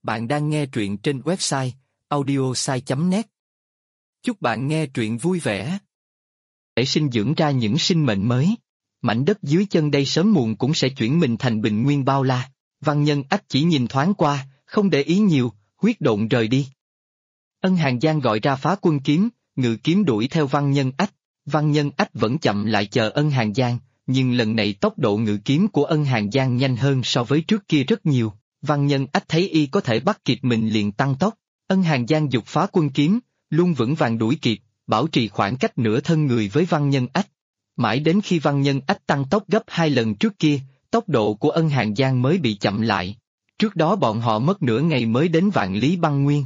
Bạn đang nghe truyện trên website audiosai.net. Chúc bạn nghe truyện vui vẻ. Để sinh dưỡng ra những sinh mệnh mới. Mảnh đất dưới chân đây sớm muộn cũng sẽ chuyển mình thành bình nguyên bao la. Văn Nhân Ách chỉ nhìn thoáng qua, không để ý nhiều, huyết độn rời đi. Ân Hàn Giang gọi ra Phá Quân Kiếm, ngự kiếm đuổi theo Văn Nhân Ách. Văn Nhân Ách vẫn chậm lại chờ Ân Hàn Giang, nhưng lần này tốc độ ngự kiếm của Ân Hàn Giang nhanh hơn so với trước kia rất nhiều. Văn Nhân Ách thấy y có thể bắt kịp mình liền tăng tốc. Ân Hàn Giang giục Phá Quân Kiếm, luôn vững vàng đuổi kịp, bảo trì khoảng cách nửa thân người với Văn Nhân Ách. Mãi đến khi Văn Nhân Ách tăng tốc gấp 2 lần trước kia, tốc độ của Ân Hàn Giang mới bị chậm lại. Trước đó bọn họ mất nửa ngày mới đến Vạn Lý Băng Nguyên.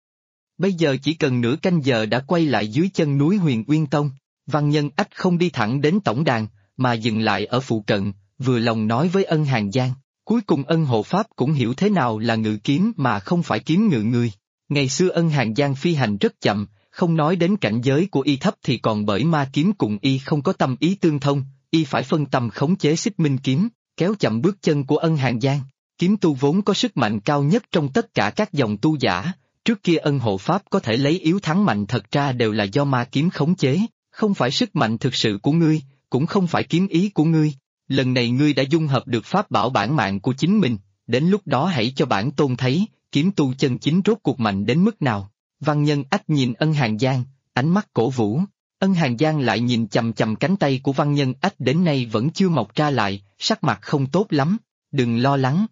Bây giờ chỉ cần nửa canh giờ đã quay lại dưới chân núi Huyền Uyên Tông. Văn Nhân Ách không đi thẳng đến tổng đàn, mà dừng lại ở phụ cận, vừa lòng nói với Ân Hàn Giang. Cuối cùng Ân Hộ Pháp cũng hiểu thế nào là ngự kiếm mà không phải kiếm ngự người. Ngày xưa Ân Hàn Giang phi hành rất chậm, không nói đến cảnh giới của y thấp thì còn bởi ma kiếm cùng y không có tâm ý tương thông, y phải phân tâm khống chế Xích Minh kiếm, kéo chậm bước chân của Ân Hàn Giang. Kiếm tu vốn có sức mạnh cao nhất trong tất cả các dòng tu giả, trước kia Ân Hộ Pháp có thể lấy yếu thắng mạnh thật ra đều là do ma kiếm khống chế, không phải sức mạnh thực sự của ngươi, cũng không phải kiếm ý của ngươi. Lần này ngươi đã dung hợp được pháp bảo bản mạng của chính mình, đến lúc đó hãy cho bản tôn thấy, kiếm tu chân chính rốt cuộc mạnh đến mức nào. Văn Nhân Ách nhìn Ân Hàn Giang, ánh mắt cổ vũ. Ân Hàn Giang lại nhìn chằm chằm cánh tay của Văn Nhân Ách đến nay vẫn chưa mọc ra lại, sắc mặt không tốt lắm. Đừng lo lắng.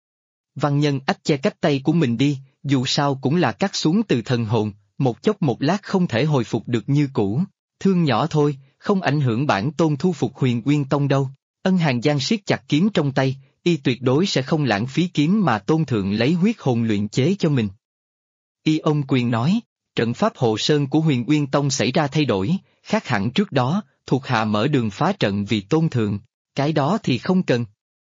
Văn Nhân Ách che cách tay của mình đi, dù sao cũng là cắt xuống từ thần hồn, một chốc một lát không thể hồi phục được như cũ. Thương nhỏ thôi, không ảnh hưởng bản tôn thu phục Huyền Uyên Tông đâu. Ân Hàn Giang siết chặt kiếm trong tay, y tuyệt đối sẽ không lãng phí kiếm mà tôn thượng lấy huyết hồn luyện chế cho mình. Y ôm quyền nói, trận pháp hộ sơn của Huyền Uyên Tông xảy ra thay đổi, khác hẳn trước đó, thuộc hạ mở đường phá trận vì tôn thượng, cái đó thì không cần.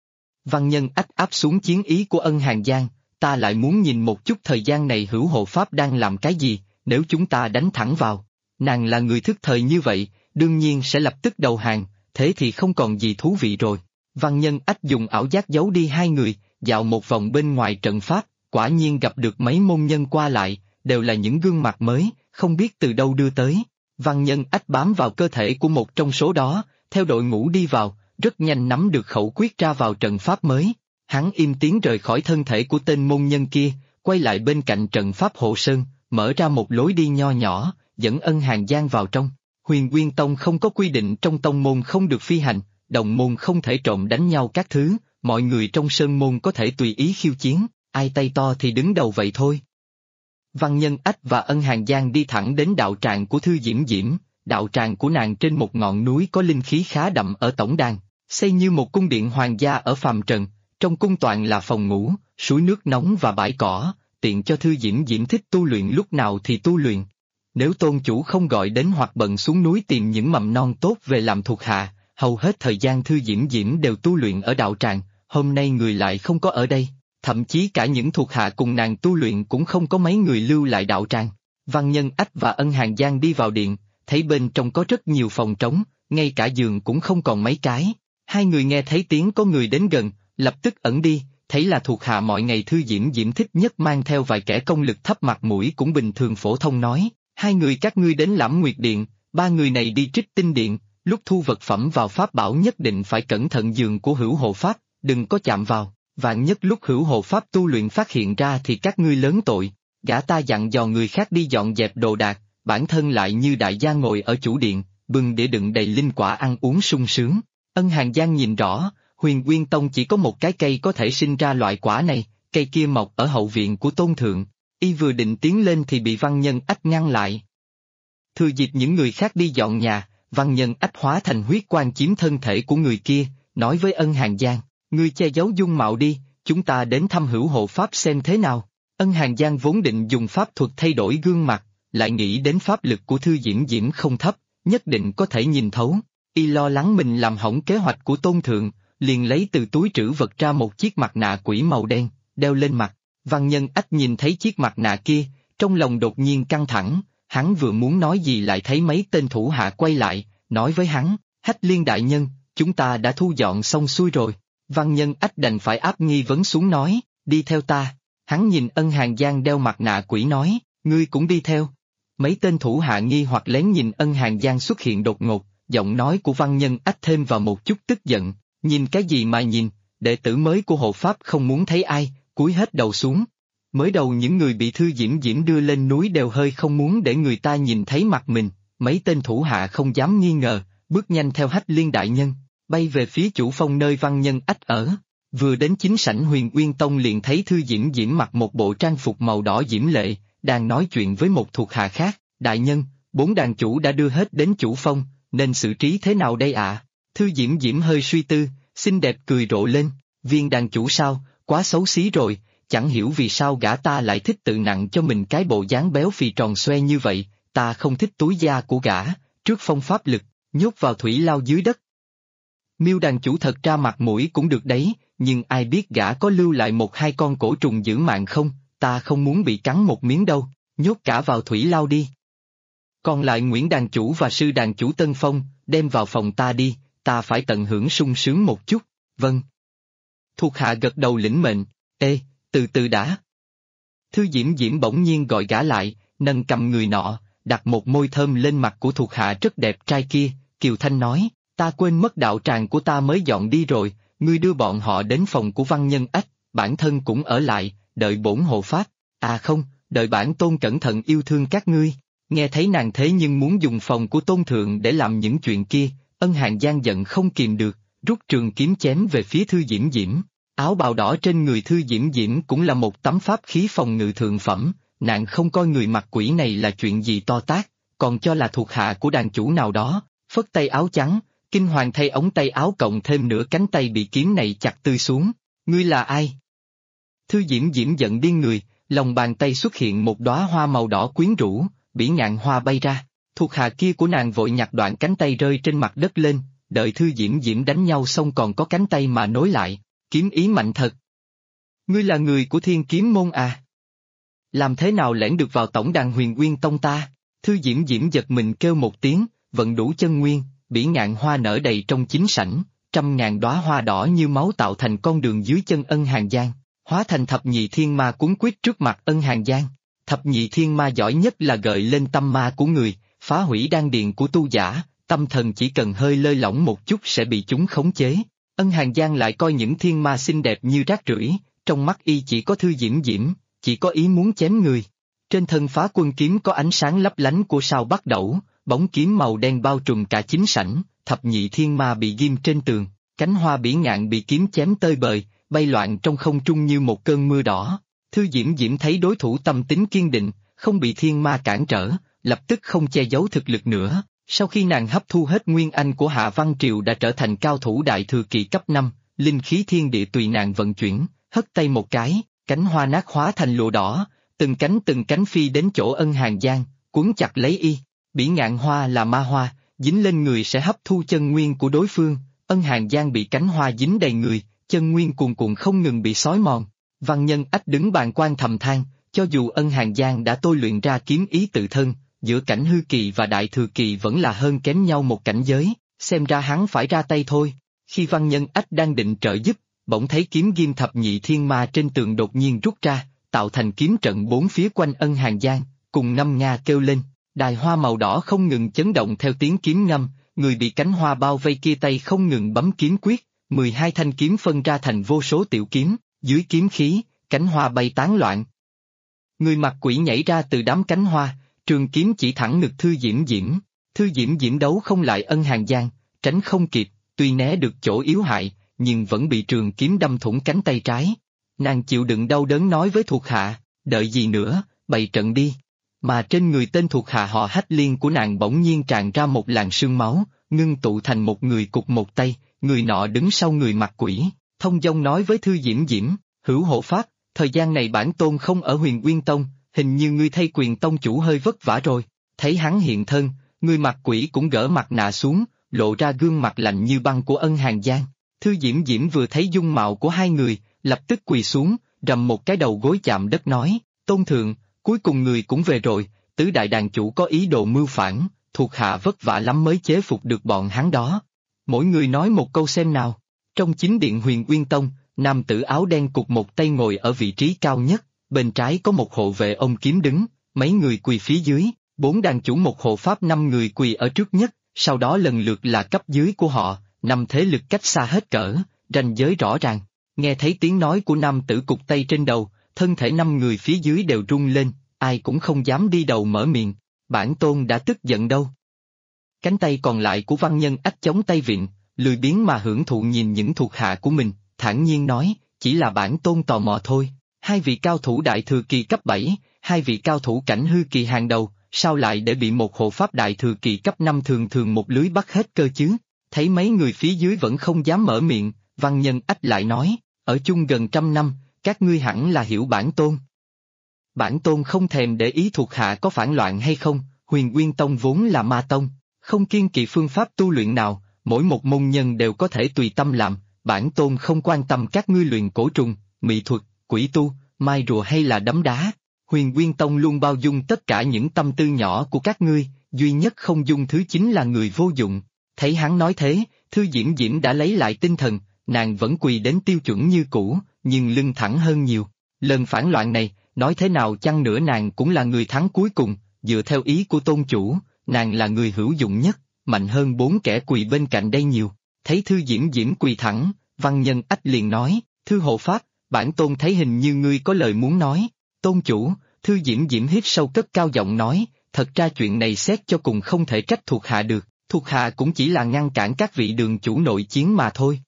Văn Nhân Ách áp xuống chiến ý của Ân Hàn Giang, ta lại muốn nhìn một chút thời gian này Hữu Hộ Pháp đang làm cái gì, nếu chúng ta đánh thẳng vào. Nàng là người thức thời như vậy, đương nhiên sẽ lập tức đầu hàng, thế thì không còn gì thú vị rồi. Văn Nhân Ách dùng ảo giác giấu đi hai người, dạo một vòng bên ngoài trận pháp, quả nhiên gặp được mấy môn nhân qua lại, đều là những gương mặt mới, không biết từ đâu đưa tới. Văn Nhân Ách bám vào cơ thể của một trong số đó, theo đội ngũ đi vào, rất nhanh nắm được khẩu quyết ra vào trận pháp mới. Hắn im tiếng rời khỏi thân thể của tên môn nhân kia, quay lại bên cạnh trận pháp hộ sơn, mở ra một lối đi nho nhỏ, dẫn Ân Hàn Giang vào trong. Huyền Uyên Tông không có quy định trong tông môn không được phi hành, đồng môn không thể trộm đánh nhau các thứ, mọi người trong sơn môn có thể tùy ý khiêu chiến, ai tay to thì đứng đầu vậy thôi. Văn Nhân Ách và Ân Hàn Giang đi thẳng đến đạo tràng của Thư Diễm Diễm, đạo tràng của nàng trên một ngọn núi có linh khí khá đậm ở tổng đàn, xây như một cung điện hoàng gia ở phàm trần, trong cung toàn là phòng ngủ, suối nước nóng và bãi cỏ, tiện cho Thư Diễm Diễm thích tu luyện lúc nào thì tu luyện. Nếu tôn chủ không gọi đến hoặc bận xuống núi tìm những mầm non tốt về làm thuộc hạ, hầu hết thời gian Thư Diễm Diễm đều tu luyện ở đạo tràng, hôm nay người lại không có ở đây, thậm chí cả những thuộc hạ cùng nàng tu luyện cũng không có mấy người lưu lại đạo tràng. Văn Nhân Ách và Ân Hàn Giang đi vào điện, thấy bên trong có rất nhiều phòng trống, ngay cả giường cũng không còn mấy cái. Hai người nghe thấy tiếng có người đến gần, lập tức ẩn đi, thấy là thuộc hạ mọi ngày Thư Diễm Diễm thích nhất mang theo vài kẻ công lực thấp mặt mũi cũng bình thường phổ thông nói. Hai người các ngươi đến Lãm Nguyệt Điện, ba người này đi Trích Tinh Điện, lúc thu vật phẩm vào pháp bảo nhất định phải cẩn thận giường của Hữu Hộ Pháp, đừng có chạm vào, vạn nhất lúc Hữu Hộ Pháp tu luyện phát hiện ra thì các ngươi lớn tội. Gã ta dặn dò người khác đi dọn dẹp đồ đạc, bản thân lại như đại gia ngồi ở chủ điện, bưng đĩa đựng đầy linh quả ăn uống sung sướng. Ân Hàn Giang nhìn rõ, Huyền Uyên Tông chỉ có một cái cây có thể sinh ra loại quả này, cây kia mọc ở hậu viện của tôn thượng. Y vừa định tiến lên thì bị Văn Nhân Ách ngăn lại. Thừa dịp những người khác đi dọn nhà, Văn Nhân Ách hóa thành huyết quang chiếm thân thể của người kia, nói với Ân Hàn Giang, ngươi che giấu dung mạo đi, chúng ta đến thăm Hữu Hộ Pháp xem thế nào. Ân Hàn Giang vốn định dùng pháp thuật thay đổi gương mặt, lại nghĩ đến pháp lực của Thư Diễm Diễm không thấp, nhất định có thể nhìn thấu. Y lo lắng mình làm hỏng kế hoạch của tôn thượng, liền lấy từ túi trữ vật ra một chiếc mặt nạ quỷ màu đen, đeo lên mặt. Văn Nhân Ách nhìn thấy chiếc mặt nạ kia, trong lòng đột nhiên căng thẳng, hắn vừa muốn nói gì lại thấy mấy tên thủ hạ quay lại, nói với hắn, Hách Liên đại nhân, chúng ta đã thu dọn xong xuôi rồi. Văn Nhân Ách đành phải áp nghi vấn xuống nói, đi theo ta. Hắn nhìn Ân Hàn Giang đeo mặt nạ quỷ nói, ngươi cũng đi theo. Mấy tên thủ hạ nghi hoặc lén nhìn Ân Hàn Giang xuất hiện đột ngột, giọng nói của Văn Nhân Ách thêm vào một chút tức giận, nhìn cái gì mà nhìn, đệ tử mới của hộ pháp không muốn thấy ai, cúi hết đầu xuống. Mới đầu những người bị Thư Diễm Diễm đưa lên núi đều hơi không muốn để người ta nhìn thấy mặt mình, mấy tên thủ hạ không dám nghi ngờ, bước nhanh theo Hách Liên đại nhân, bay về phía chủ phong nơi Văn Nhân Ách ở. Vừa đến chính sảnh Huyền Uyên Tông liền thấy Thư Diễm Diễm mặc một bộ trang phục màu đỏ diễm lệ, đang nói chuyện với một thuộc hạ khác, đại nhân, 4 đàn chủ đã đưa hết đến chủ phong, nên xử trí thế nào đây ạ? Thư Diễm Diễm hơi suy tư, xinh đẹp cười rộ lên, viên đàn chủ sao, quá xấu xí rồi, chẳng hiểu vì sao gã ta lại thích tự nặng cho mình cái bộ dáng béo phì tròn xoe như vậy, ta không thích túi da của gã, trước phong pháp lực, nhốt vào thủy lao dưới đất. Miêu đàn chủ thật ra mặt mũi cũng được đấy, nhưng ai biết gã có lưu lại 1-2 con cổ trùng giữ mạng không, ta không muốn bị cắn một miếng đâu, nhốt cả vào thủy lao đi. Còn lại Nguyễn đàn chủ và sư đàn chủ Tân Phong, đem vào phòng ta đi, ta phải tận hưởng sung sướng một chút, vâng. Thuộc hạ gật đầu lĩnh mệnh, ê, từ từ đã. Thư Diễm Diễm bỗng nhiên gọi gã lại, nâng cầm người nọ, đặt một môi thơm lên mặt của thuộc hạ rất đẹp trai kia, Kiều Thanh nói, ta quên mất đạo tràng của ta mới dọn đi rồi, ngươi đưa bọn họ đến phòng của Văn Nhân Ách, bản thân cũng ở lại, đợi bổn hộ pháp, à không, đợi bản tôn cẩn thận yêu thương các ngươi. Nghe thấy nàng thế nhưng muốn dùng phòng của tôn thượng để làm những chuyện kia, Ân Hàn Giang giận không kìm được, rút trường kiếm chém về phía Thư Diễm Diễm. Áo bào đỏ trên người Thư Diễm Diễm cũng là một tấm pháp khí phòng ngự thượng phẩm, nàng không coi người mặt quỷ này là chuyện gì to tát, còn cho là thuộc hạ của đàn chủ nào đó, phất tay áo trắng, kinh hoàng thay ống tay áo cộng thêm nửa cánh tay bị kiếm này chặt tươi xuống. Ngươi là ai? Thư Diễm Diễm giận điên người, lòng bàn tay xuất hiện một đóa hoa màu đỏ quyến rũ, bỉ ngạn hoa bay ra, thuộc hạ kia của nàng vội nhặt đoạn cánh tay rơi trên mặt đất lên, đợi Thư Diễm Diễm đánh nhau xong còn có cánh tay mà nối lại, kiếm ý mạnh thật. Ngươi là người của Thiên Kiếm Môn à? Làm thế nào lẻn được vào tổng đàn Huyền Uyên Tông ta? Thư Diễm Diễm giật mình kêu một tiếng, vận đủ chân nguyên, bỉ ngạn hoa nở đầy trong chính sảnh, 100.000 đóa hoa đỏ như máu tạo thành con đường dưới chân Ân Hàn Giang, hóa thành thập nhị thiên ma cuốn quýt trước mặt Ân Hàn Giang. Thập nhị thiên ma giỏi nhất là gợi lên tâm ma của người, phá hủy đan điền của tu giả, tâm thần chỉ cần hơi lơi lỏng một chút sẽ bị chúng khống chế. Ân Hàn Giang lại coi những thiên ma xinh đẹp như rác rưởi, trong mắt y chỉ có Thư Diễm Diễm, chỉ có ý muốn chém người. Trên thân Phá Quân kiếm có ánh sáng lấp lánh của sao Bắc Đẩu, bóng kiếm màu đen bao trùm cả chính sảnh, thập nhị thiên ma bị ghim trên tường, cánh hoa bỉ ngạn bị kiếm chém tơi bời, bay loạn trong không trung như một cơn mưa đỏ. Thư Diễm Diễm thấy đối thủ tâm tính kiên định, không bị thiên ma cản trở, lập tức không che giấu thực lực nữa. Sau khi nàng hấp thu hết nguyên anh của Hạ Văn Triều đã trở thành cao thủ đại thừa kỳ cấp 5, linh khí thiên địa tùy nàng vận chuyển, hất tay một cái, cánh hoa nát hóa thành lụa đỏ, từng cánh phi đến chỗ Ân Hàn Giang, cuốn chặt lấy y. Bỉ ngạn hoa là ma hoa, dính lên người sẽ hấp thu chân nguyên của đối phương, Ân Hàn Giang bị cánh hoa dính đầy người, chân nguyên cuồn cuộn không ngừng bị xói mòn. Văn Nhân Ách đứng bàn quan thầm than, cho dù Ân Hàn Giang đã tôi luyện ra kiếm ý tự thân, giữa cảnh hư kỳ và đại thừa kỳ vẫn là hơn kém nhau một cảnh giới, xem ra hắn phải ra tay thôi. Khi Văn Nhân Ách đang định trợ giúp, bỗng thấy kiếm ghim thập nhị thiên ma trên tường đột nhiên rút ra, tạo thành kiếm trận bốn phía quanh Ân Hàn Giang, cùng ngâm nga kêu lên, đài hoa màu đỏ không ngừng chấn động theo tiếng kiếm ngâm, người bị cánh hoa bao vây kia tay không ngừng bấm kiếm quyết, 12 thanh kiếm phân ra thành vô số tiểu kiếm, dưới kiếm khí, cánh hoa bay tán loạn. Người mặt quỷ nhảy ra từ đám cánh hoa, trường kiếm chỉ thẳng ngực Thư Diễm Diễm. Thư Diễm Diễm đấu không lại Ân Hàn Giang, tránh không kịp, tuy né được chỗ yếu hại, nhưng vẫn bị trường kiếm đâm thủng cánh tay trái. Nàng chịu đựng đau đớn nói với thuộc hạ, đợi gì nữa, bày trận đi. Mà trên người tên thuộc hạ họ Hách Liên của nàng bỗng nhiên tràn ra một làn sương máu, ngưng tụ thành một người cụt một tay, người nọ đứng sau người mặt quỷ, thông dong nói với Thư Diễm Diễm, hữu hộ pháp, thời gian này bản tôn không ở Huyền Uyên Tông, hình như ngươi thay quyền tông chủ hơi vất vả rồi. Thấy hắn hiện thân, người mặt quỷ cũng gỡ mặt nạ xuống, lộ ra gương mặt lạnh như băng của Ân Hàn Giang. Thư Diễm Diễm vừa thấy dung mạo của hai người, lập tức quỳ xuống, rầm một cái đầu gối chạm đất nói, tôn thượng, cuối cùng người cũng về rồi, tứ đại đàn chủ có ý đồ mưu phản, thuộc hạ vất vả lắm mới chế phục được bọn hắn đó. Mỗi người nói một câu xem nào. Trong chính điện Huyền Uyên Tông, nam tử áo đen cụt một tay ngồi ở vị trí cao nhất, bên trái có một hộ vệ ôm kiếm đứng, mấy người quỳ phía dưới, 4 đàn chủ một hộ pháp 5 người quỳ ở trước nhất, sau đó lần lượt là cấp dưới của họ, 5 thế lực cách xa hết cỡ, ranh giới rõ ràng. Nghe thấy tiếng nói của nam tử cục tay trên đầu, thân thể 5 người phía dưới đều rung lên, ai cũng không dám đi đầu mở miệng, bản tôn đã tức giận đâu. Cánh tay còn lại của Văn Nhân Ách chống tay vịn, lười biếng mà hưởng thụ nhìn những thuộc hạ của mình, thản nhiên nói, chỉ là bản tôn tò mò thôi, 2 vị cao thủ đại thừa kỳ cấp 7, 2 vị cao thủ cảnh hư kỳ hàng đầu, sao lại để bị một hộ pháp đại thừa kỳ cấp 5 thường thường một lưới bắt hết cơ chứ? Thấy mấy người phía dưới vẫn không dám mở miệng, Văn Nhân Ách lại nói, ở chung gần 100 năm, các ngươi hẳn là hiểu bản tôn. Bản tôn không thèm để ý thuộc hạ có phản loạn hay không, Huyền Nguyên Tông vốn là ma tông, không kiêng kỵ phương pháp tu luyện nào, mỗi một môn nhân đều có thể tùy tâm làm, bản tôn không quan tâm các ngươi luyện cổ trùng, mỹ thuật, quỷ tu, mai rùa hay là đấm đá. Huyền Nguyên Tông luôn bao dung tất cả những tâm tư nhỏ của các ngươi, duy nhất không dung thứ chính là người vô dụng. Thấy hắn nói thế, Thư Diễm Diễm đã lấy lại tinh thần, nàng vẫn quỳ đến tiêu chuẩn như cũ, nhưng lưng thẳng hơn nhiều. Lần phản loạn này, nói thế nào chăng nữa nàng cũng là người thắng cuối cùng, dựa theo ý của tôn chủ, nàng là người hữu dụng nhất, mạnh hơn 4 kẻ quỳ bên cạnh đây nhiều. Thấy Thư Diễm Diễm quỳ thẳng, Văn Nhân Ách liền nói, Thư hộ pháp, bản tôn thấy hình như ngươi có lời muốn nói. Tôn chủ, Thư Diễm Diễm hít sâu cất cao giọng nói, thật ra chuyện này xét cho cùng không thể trách thuộc hạ được, thuộc hạ cũng chỉ là ngăn cản các vị đường chủ nội chiến mà thôi.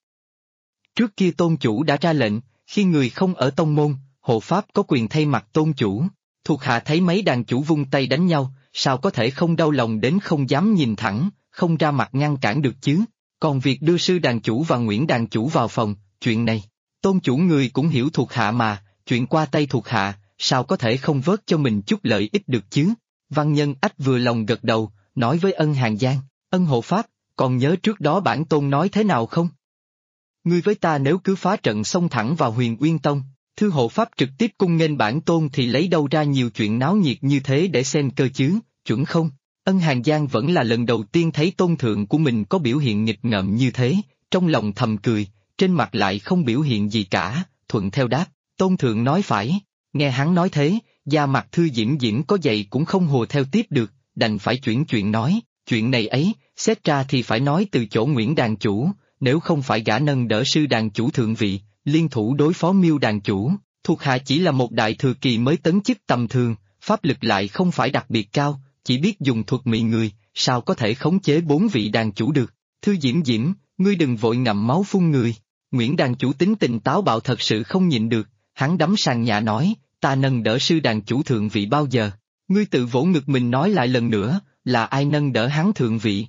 Trước kia tôn chủ đã ra lệnh, khi người không ở tông môn, hộ pháp có quyền thay mặt tôn chủ, thuộc hạ thấy mấy đàn chủ vung tay đánh nhau, sao có thể không đau lòng đến không dám nhìn thẳng, không ra mặt ngăn cản được chứ, còn việc đưa sư đàn chủ và Nguyễn đàn chủ vào phòng, chuyện này, tôn chủ người cũng hiểu thuộc hạ mà, chuyện qua tay thuộc hạ, sao có thể không vớt cho mình chút lợi ích được chứ. Văn Nhân Ách vừa lòng gật đầu, nói với Ân Hàng Giang, Ân hộ pháp, còn nhớ trước đó bản tôn nói thế nào không? Ngươi với ta nếu cứ phá trận xông thẳng vào Huyền Uyên Tông, Thư hộ pháp trực tiếp cung nghênh bản tôn thì lấy đâu ra nhiều chuyện náo nhiệt như thế để xem cơ chứ, chuẩn không? Ân Hàng Giang vẫn là lần đầu tiên thấy tôn thượng của mình có biểu hiện nghịch ngợm như thế, trong lòng thầm cười, trên mặt lại không biểu hiện gì cả, thuận theo đáp, tôn thượng nói phải. Nghe hắn nói thế, da mặt Thư Diễm Diễm có dậy cũng không hùa theo tiếp được, đành phải chuyển chuyện nói, chuyện này ấy, xét ra thì phải nói từ chỗ Nguyễn đàn chủ, nếu không phải gã nâng đỡ sư đàn chủ thượng vị, liên thủ đối phó Miêu đàn chủ, thuộc hạ chỉ là một đại thừa kỳ mới tấn chức tầm thường, pháp lực lại không phải đặc biệt cao, chỉ biết dùng thuật mị người, sao có thể khống chế 4 vị đàn chủ được. Thư Diễm Diễm, ngươi đừng vội ngậm máu phun người, Nguyễn đàn chủ tính tình táo bạo thật sự không nhịn được. Hắn đấm sàn nhà nói, ta nâng đỡ sư đàn chủ thượng vị bao giờ, ngươi tự vỗ ngực mình nói lại lần nữa, là ai nâng đỡ hắn thượng vị?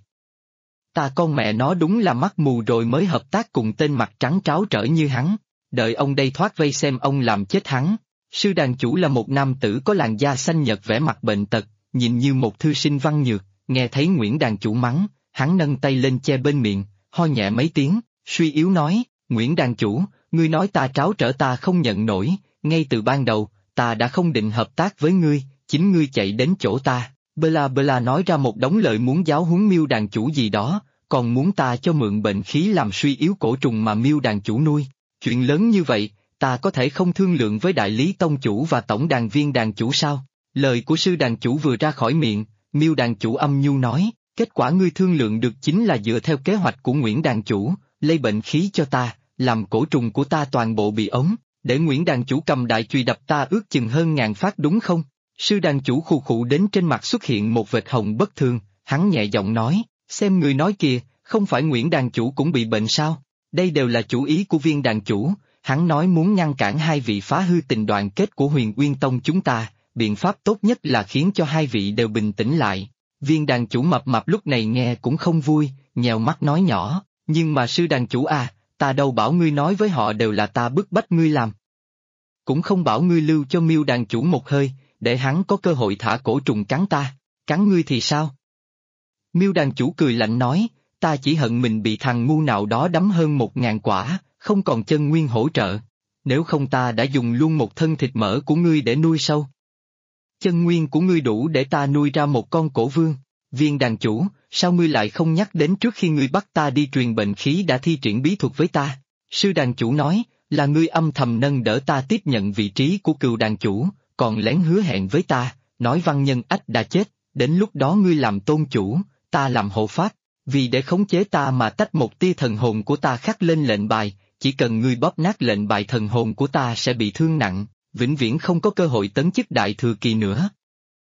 Ta con mẹ nó đúng là mắt mù rồi mới hợp tác cùng tên mặt trắng tráo trở như hắn, đợi ông đây thoát vây xem ông làm chết hắn. Sư đàn chủ là một nam tử có làn da xanh nhợt vẻ mặt bệnh tật, nhìn như một thư sinh văn nhược, nghe thấy Nguyễn đàn chủ mắng, hắn nâng tay lên che bên miệng, ho nhẹ mấy tiếng, suy yếu nói, Nguyễn đàn chủ, ngươi nói ta tráo trở ta không nhận nổi, ngay từ ban đầu, ta đã không định hợp tác với ngươi, chính ngươi chạy đến chỗ ta, bla bla nói ra một đống lời muốn giáo huấn Miêu đàn chủ gì đó, còn muốn ta cho mượn bệnh khí làm suy yếu cổ trùng mà Miêu đàn chủ nuôi. Chuyện lớn như vậy, ta có thể không thương lượng với đại lý tông chủ và tổng đàn viên đàn chủ sao? Lời của sư đàn chủ vừa ra khỏi miệng, Miêu đàn chủ âm nhu nói, kết quả ngươi thương lượng được chính là dựa theo kế hoạch của Nguyễn đàn chủ, lây bệnh khí cho ta, làm cổ trùng của ta toàn bộ bị ống, để Nguyễn đàn chủ cầm đại chùy đập ta ước chừng hơn 1000 phát đúng không? Sư đàn chủ khụ khụ đến trên mặt xuất hiện một vệt hồng bất thường, hắn nhẹ giọng nói, xem người nói kìa, không phải Nguyễn đàn chủ cũng bị bệnh sao? Đây đều là chủ ý của Viên đàn chủ, hắn nói muốn ngăn cản 2 vị phá hư tình đoàn kết của Huyền Uyên Tông chúng ta, biện pháp tốt nhất là khiến cho 2 vị đều bình tĩnh lại. Viên đàn chủ mập mạp lúc này nghe cũng không vui, nhèo mắt nói nhỏ, nhưng mà sư đàn chủ à, ta đâu bảo ngươi nói với họ đều là ta bức bách ngươi làm. Cũng không bảo ngươi lưu cho Miêu đàn chủ một hơi, để hắn có cơ hội thả cổ trùng cắn ta, cắn ngươi thì sao? Miêu đàn chủ cười lạnh nói, ta chỉ hận mình bị thằng ngu nào đó đấm hơn 1000 quả, không còn chân nguyên hỗ trợ. Nếu không ta đã dùng luôn một thân thịt mỡ của ngươi để nuôi sâu. Chân nguyên của ngươi đủ để ta nuôi ra một con cổ vương. Viên đàn chủ, sao ngươi lại không nhắc đến trước khi ngươi bắt ta đi truyền bệnh khí đã thi triển bí thuật với ta? Sư đàn chủ nói, Là ngươi âm thầm nâng đỡ ta tiếp nhận vị trí của cừu đàn chủ, còn lén hứa hẹn với ta, nói Văn Nhân Ách đã chết, đến lúc đó ngươi làm tôn chủ, ta làm hộ pháp, vì để khống chế ta mà tách một tia thần hồn của ta khắc lên lệnh bài, chỉ cần ngươi bóp nát lệnh bài thần hồn của ta sẽ bị thương nặng, vĩnh viễn không có cơ hội tấn chức đại thừa kỳ nữa.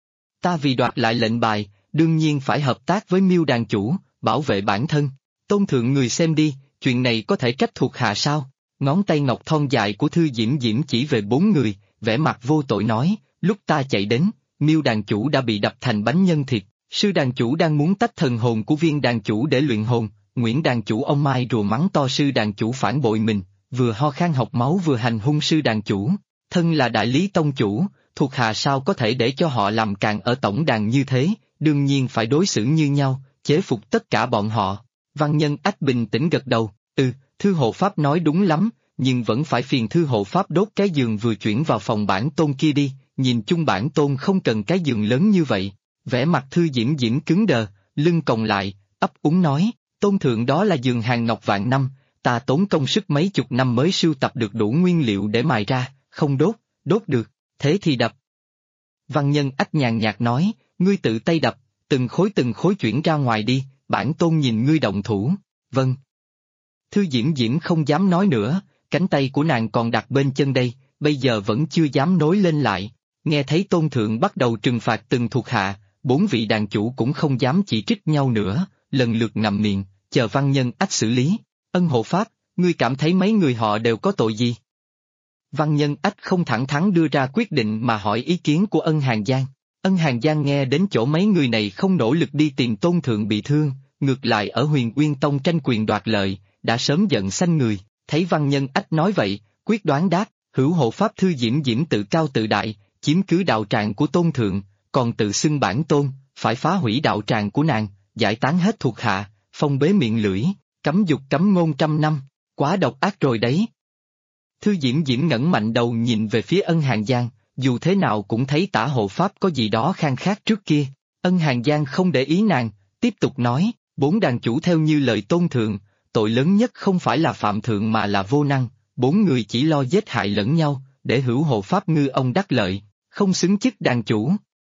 Ta vì đoạt lại lệnh bài, đương nhiên phải hợp tác với Miêu đàn chủ, bảo vệ bản thân. Tôn thượng người xem đi, chuyện này có thể trách thuộc hạ sao? Ngón tay ngọc thon dài của Thư Diễm Diễm chỉ về 4 người, vẻ mặt vô tội nói, lúc ta chạy đến, Miêu đàn chủ đã bị đập thành bánh nhân thịt, sư đàn chủ đang muốn tách thần hồn của Viên đàn chủ để luyện hồn, Nguyễn đàn chủ ông Mai rùa mắng to sư đàn chủ phản bội mình, vừa ho khan học máu vừa hành hung sư đàn chủ, thân là đại lý tông chủ, thuộc hạ sao có thể để cho họ làm càn ở tổng đàn như thế, đương nhiên phải đối xử như nhau, chế phục tất cả bọn họ. Văn Nhân Ách bình tĩnh gật đầu, Thư hộ pháp nói đúng lắm, nhưng vẫn phải phiền Thư hộ pháp đốt cái giường vừa chuyển vào phòng bản tôn kia đi, nhìn chung bản tôn không cần cái giường lớn như vậy. Vẻ mặt Thư Diễm Diễm cứng đờ, lưng còng lại, ấp úng nói, tôn thượng đó là giường hàng ngọc vạn năm, ta tốn công sức mấy chục năm mới sưu tập được đủ nguyên liệu để mài ra, không đốt được, thế thì đập. Văn Nhân Ách nhàn nhạt nói, ngươi tự tay đập, từng khối chuyển ra ngoài đi, bản tôn nhìn ngươi động thủ, vâng. Thư Diễm Diễm không dám nói nữa, cánh tay của nàng còn đặt bên chân đây, bây giờ vẫn chưa dám nối lên lại, nghe thấy tôn thượng bắt đầu trừng phạt từng thuộc hạ, 4 vị đàn chủ cũng không dám chỉ trích nhau nữa, lần lượt ngậm miệng, chờ Văn Nhân Ách xử lý. Ân hộ pháp, ngươi cảm thấy mấy người họ đều có tội gì? Văn Nhân Ách không thẳng thắn đưa ra quyết định mà hỏi ý kiến của Ân Hàn Giang. Ân Hàn Giang nghe đến chỗ mấy người này không nỗ lực đi tìm tôn thượng bị thương, ngược lại ở Huyền Uyên Tông tranh quyền đoạt lợi, đã sớm giận xanh người, thấy Văn Nhân Ách nói vậy, quyết đoán đáp, hữu hộ pháp Thư Diễm Diễm tự cao tự đại, chiếm cứ đạo tràng của tôn thượng, còn tự xưng bản tôn, phải phá hủy đạo tràng của nàng, giải tán hết thuộc hạ, phong bế miệng lưỡi, cấm dục cấm ngôn 100 năm, quá độc ác rồi đấy. Thư Diễm Diễm ngẩng mạnh đầu nhìn về phía Ân Hàn Giang, dù thế nào cũng thấy tả hộ pháp có gì đó khang khác trước kia. Ân Hàn Giang không để ý nàng, tiếp tục nói, 4 đàn chủ theo như lời tôn thượng, tội lớn nhất không phải là phạm thượng mà là vô năng, 4 người chỉ lo giết hại lẫn nhau, để hữu hộ pháp ngư ông đắc lợi, không xứng chức đàn chủ.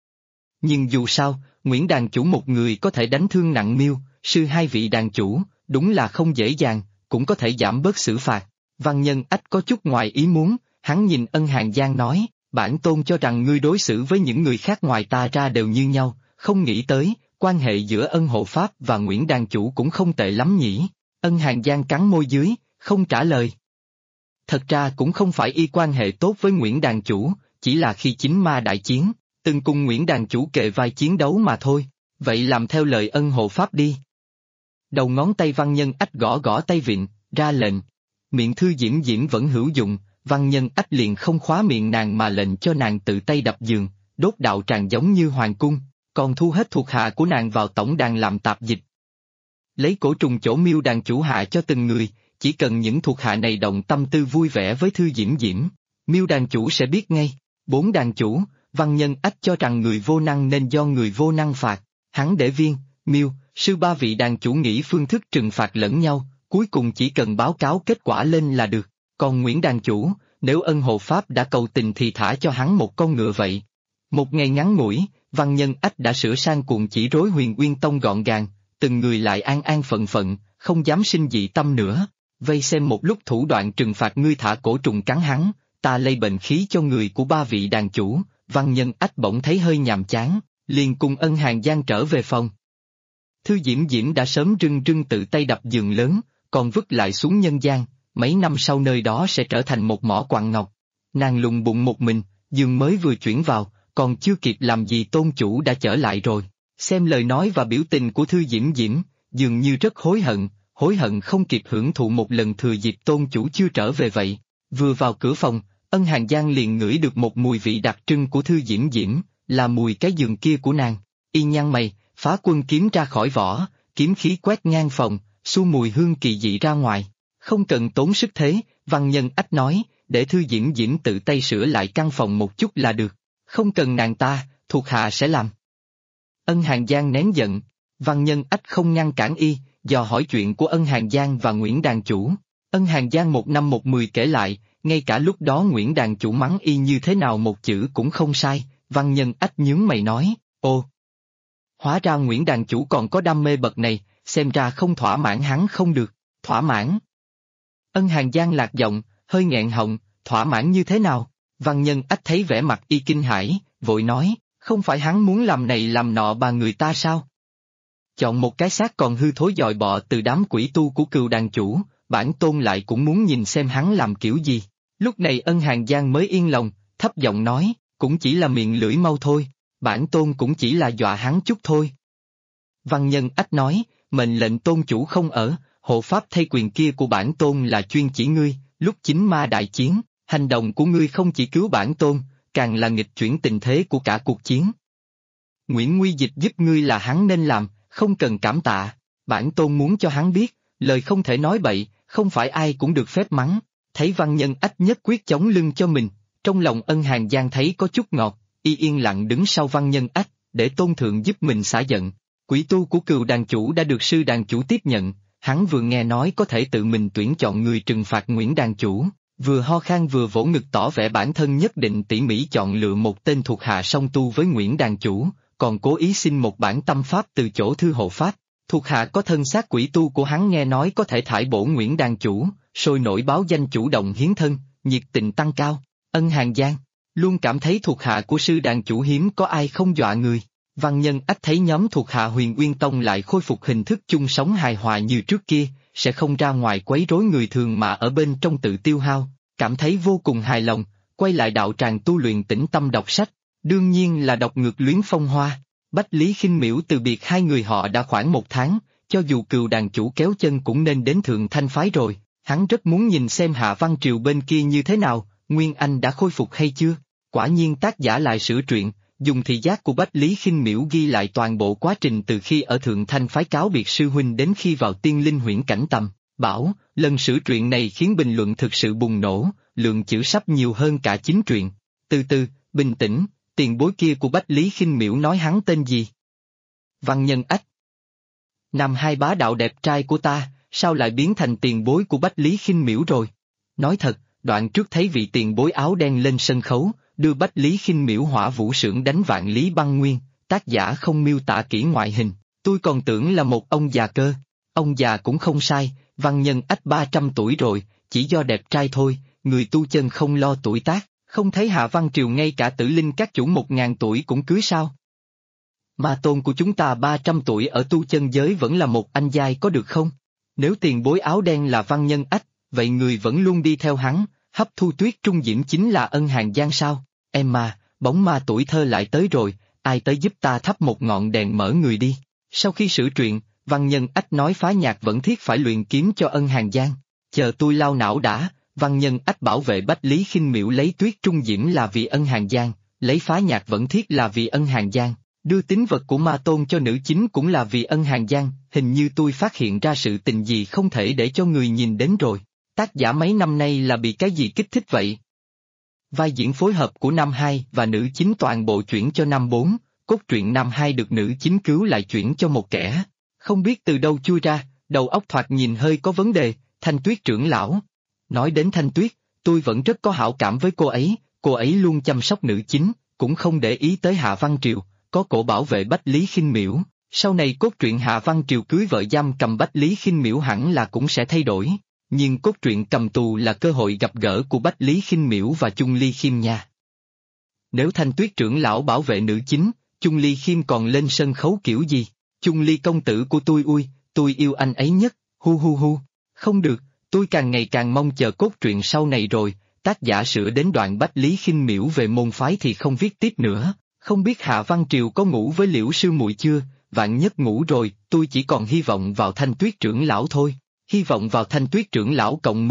Nhưng dù sao, Nguyễn đàn chủ một người có thể đánh thương nặng Miêu, sư 2 vị đàn chủ, đúng là không dễ dàng, cũng có thể giảm bớt xử phạt. Văn Nhân Ách có chút ngoài ý muốn, hắn nhìn Ân Hàn Giang nói, bản tôn cho rằng ngươi đối xử với những người khác ngoài ta ra đều như nhau, không nghĩ tới, quan hệ giữa Ân hộ pháp và Nguyễn đàn chủ cũng không tệ lắm nhỉ. Ân Hàn Giang cắn môi dưới, không trả lời. Thật ra cũng không phải y quan hệ tốt với Nguyễn đàn chủ, chỉ là khi chính ma đại chiến, từng cùng Nguyễn đàn chủ kề vai chiến đấu mà thôi, vậy làm theo lời Ân hộ pháp đi. Đầu ngón tay Văn Nhân Ách gõ gõ tay vịn, ra lệnh. Miệng Thư Diễm Diễm vẫn hữu dụng, Văn Nhân Ách liền không khóa miệng nàng mà lệnh cho nàng tự tay đập giường, đốt đạo tràng giống như hoàng cung, còn thu hết thuộc hạ của nàng vào tổng đàn làm tạp dịch. Lấy cổ trùng chỗ Miêu đàn chủ hạ cho từng người, chỉ cần những thuộc hạ này động tâm tư vui vẻ với Thư Diễm Diễm, Miêu đàn chủ sẽ biết ngay. 4 đàn chủ, Văn Nhân Ách cho rằng người vô năng nên do người vô năng phạt, hắn để Viên, Miêu, sư 3 vị đàn chủ nghĩ phương thức trừng phạt lẫn nhau, cuối cùng chỉ cần báo cáo kết quả lên là được. Còn Nguyễn đàn chủ, nếu Ân hộ pháp đã cầu tình thì thả cho hắn một con ngựa vậy. Một ngày ngắn ngủi, Văn Nhân Ách đã sửa sang cuồng chỉ rối Huyền Uyên Tông gọn gàng, từng người lại an an phận phận, không dám sinh dị tâm nữa. Vây xem một lúc thủ đoạn trừng phạt ngươi thả cổ trùng cắn hắn, ta lây bệnh khí cho người của 3 vị đàn chủ. Văn Nhân Ách bỗng thấy hơi nhàm chán, liền cùng Ân Hàn Giang trở về phòng. Thư Diễm Diễm đã sớm rưng rưng tự tay đập giường lớn, còn vứt lại xuống nhân gian, mấy năm sau nơi đó sẽ trở thành một mỏ quặng ngọc. Nàng lùng bụng một mình, giường mới vừa chuyển vào, còn chưa kịp làm gì tôn chủ đã trở lại rồi. Xem lời nói và biểu tình của Thư Diễm Diễm, dường như rất hối hận không kịp hưởng thụ một lần thừa dịp tôn chủ chưa trở về vậy. Vừa vào cửa phòng, Ân Hàn Giang liền ngửi được một mùi vị đặc trưng của Thư Diễm Diễm, là mùi cái giường kia của nàng. Y nhăn mày, phá quân kiếm ra khỏi vỏ, kiếm khí quét ngang phòng, xua mùi hương kỳ dị ra ngoài. Không cần tốn sức thế, Văn Nhân Ách nói, để Thư Diễm Diễm tự tay sửa lại căn phòng một chút là được. Không cần nàng ta, thuộc hạ sẽ làm. Ân Hàn Giang nén giận, Văn Nhân Ách không ngăn cản y, dò hỏi chuyện của Ân Hàn Giang và Nguyễn đàn chủ. Ân Hàn Giang một năm một mười kể lại, ngay cả lúc đó Nguyễn đàn chủ mắng y như thế nào một chữ cũng không sai. Văn Nhân Ách nhướng mày nói, ô. Hóa ra Nguyễn đàn chủ còn có đam mê bậc này, xem ra không thỏa mãn hắn không được. Thỏa mãn? Ân Hàn Giang lạc giọng, hơi nghẹn họng, thỏa mãn như thế nào? Văn Nhân Ách thấy vẻ mặt y kinh hãi, vội nói, không phải hắn muốn làm này làm nọ bà người ta sao? Chọn một cái xác còn hư thối dòi bọ từ đám quỷ tu của Cừu đàn chủ, bản tôn lại cũng muốn nhìn xem hắn làm kiểu gì. Lúc này Ân Hàn Giang mới yên lòng, thấp giọng nói, cũng chỉ là miệng lưỡi mau thôi, bản tôn cũng chỉ là dọa hắn chút thôi. Văn Nhân Ách nói, mệnh lệnh tôn chủ không ở, hộ pháp thay quyền kia của bản tôn là chuyên chỉ ngươi, lúc chính ma đại chiến, hành động của ngươi không chỉ cứu bản tôn, càng là nghịch chuyển tình thế của cả cuộc chiến. Nguyễn Nguy Dịch giúp ngươi là hắn nên làm, không cần cảm tạ, bản tôn muốn cho hắn biết, lời không thể nói bậy, không phải ai cũng được phép mắng. Thấy Văn Nhân Ách nhất quyết chống lưng cho mình, trong lòng Ân Hàn Giang thấy có chút ngọt, y yên lặng đứng sau Văn Nhân Ách, để tôn thượng giúp mình xả giận. Quỷ tu của Cừu đàn chủ đã được sư đàn chủ tiếp nhận, hắn vừa nghe nói có thể tự mình tuyển chọn người trừng phạt Nguyễn đàn chủ, vừa ho khan vừa vỗ ngực tỏ vẻ bản thân nhất định tỉ mỉ chọn lựa một tên thuộc hạ song tu với Nguyễn đàn chủ, còn cố ý xin một bản tâm pháp từ chỗ thư hộ pháp. Thuộc hạ có thân xác quỷ tu của hắn nghe nói có thể thải bổ Nguyễn đàn chủ, sôi nổi báo danh chủ động hiến thân, nhiệt tình tăng cao. Ân Hàn Giang luôn cảm thấy thuộc hạ của sư đàn chủ hiếm có ai không dọa người. Văn Nhân Ách thấy nhóm thuộc hạ Huyền Uyên Tông lại khôi phục hình thức chung sống hài hòa như trước kia, sẽ không ra ngoài quấy rối người thường mà ở bên trong tự tiêu hao, cảm thấy vô cùng hài lòng, quay lại đạo tràng tu luyện tĩnh tâm đọc sách, đương nhiên là đọc Ngược Luyến Phong Hoa. Bách Lý Khinh Miễu từ biệt hai người họ đã khoảng 1 tháng, cho dù Cừu đàn chủ kéo chân cũng nên đến Thượng Thanh phái rồi, hắn rất muốn nhìn xem Hạ Văn Triều bên kia như thế nào, Nguyên Anh đã khôi phục hay chưa. Quả nhiên tác giả lại sửa truyện, dùng thị giác của Bách Lý Khinh Miễu ghi lại toàn bộ quá trình từ khi ở Thượng Thanh phái cáo biệt sư huynh đến khi vào Tiên Linh huyễn cảnh tầm bảo. Lần sửa truyện này khiến bình luận thực sự bùng nổ, lượng chữ sắp nhiều hơn cả chính truyện. Từ từ, bình tĩnh, tiền bối kia của Bách Lý Khinh Miễu nói hắn tên gì? Văn Nhân Ách. Nam hai bá đạo đẹp trai của ta, sao lại biến thành tiền bối của Bách Lý Khinh Miễu rồi? Nói thật, đoạn trước thấy vị tiền bối áo đen lên sân khấu, đưa Bách Lý Khinh Miễu hỏa vũ sưởng đánh Vạn Lý Băng Nguyên, tác giả không miêu tả kỹ ngoại hình, tôi còn tưởng là một ông già cơ. Ông già cũng không sai, Văn Nhân Ách 300 tuổi rồi, chỉ do đẹp trai thôi, người tu chân không lo tuổi tác, không thấy Hạ Văn Triều ngay cả Tử Linh các chủ 1000 tuổi cũng cưới sao? Ma tôn của chúng ta 300 tuổi ở tu chân giới vẫn là một anh giai có được không? Nếu tiền bối áo đen là Văn Nhân Ách, vậy người vẫn luôn đi theo hắn, hấp thu tuyết trung diễm chính là Ân Hàn Giang sao? Em mà, bóng ma tuổi thơ lại tới rồi, ai tới giúp ta thắp một ngọn đèn mở người đi. Sau khi sửa truyện, Văn Nhân Ách nói phá nhạc vẫn thiết phải luyện kiếm cho Ân Hàn Giang. Chờ tôi lao não đã, Văn Nhân Ách bảo vệ Bách Lý Khinh Miễu lấy tuyết trung diễm là vì Ân Hàn Giang, lấy phá nhạc vẫn thiết là vì Ân Hàn Giang, đưa tín vật của ma tôn cho nữ chính cũng là vì Ân Hàn Giang. Hình như tôi phát hiện ra sự tình gì không thể để cho người nhìn đến rồi. Tác giả mấy năm nay là bị cái gì kích thích vậy? Vai diễn phối hợp của nam 2 và nữ chính toàn bộ chuyển cho nam 4, cốt truyện nam 2 được nữ chính cứu lại chuyển cho một kẻ không biết từ đâu chui ra, đầu óc thoạt nhìn hơi có vấn đề, Thanh Tuyết trưởng lão. Nói đến Thanh Tuyết, tôi vẫn rất có hảo cảm với cô ấy luôn chăm sóc nữ chính, cũng không để ý tới Hạ Văn Triều, có cổ bảo vệ Bách Lý Khinh Miễu. Sau này cốt truyện Hạ Văn Triều cưới vợ giam cầm Bách Lý Khinh Miễu hẳn là cũng sẽ thay đổi, nhưng cốt truyện cầm tù là cơ hội gặp gỡ của Bách Lý Khinh Miễu và Chung Ly Khiêm nha. Nếu Thanh Tuyết trưởng lão bảo vệ nữ chính, Chung Ly Khiêm còn lên sân khấu kiểu gì? Chung Ly công tử của tôi ui, tôi yêu anh ấy nhất, hu hu hu. Không được, tôi càng ngày càng mong chờ cốt truyện sau này rồi. Tác giả sửa đến đoạn Bách Lý Khinh Miễu về môn phái thì không viết tiếp nữa. Không biết Hạ Văn Triều có ngủ với Liễu sư muội chưa? Vạn nhất ngủ rồi, tôi chỉ còn hy vọng vào Thanh Tuyết trưởng lão thôi. Hy vọng vào Thanh Tuyết trưởng lão cộng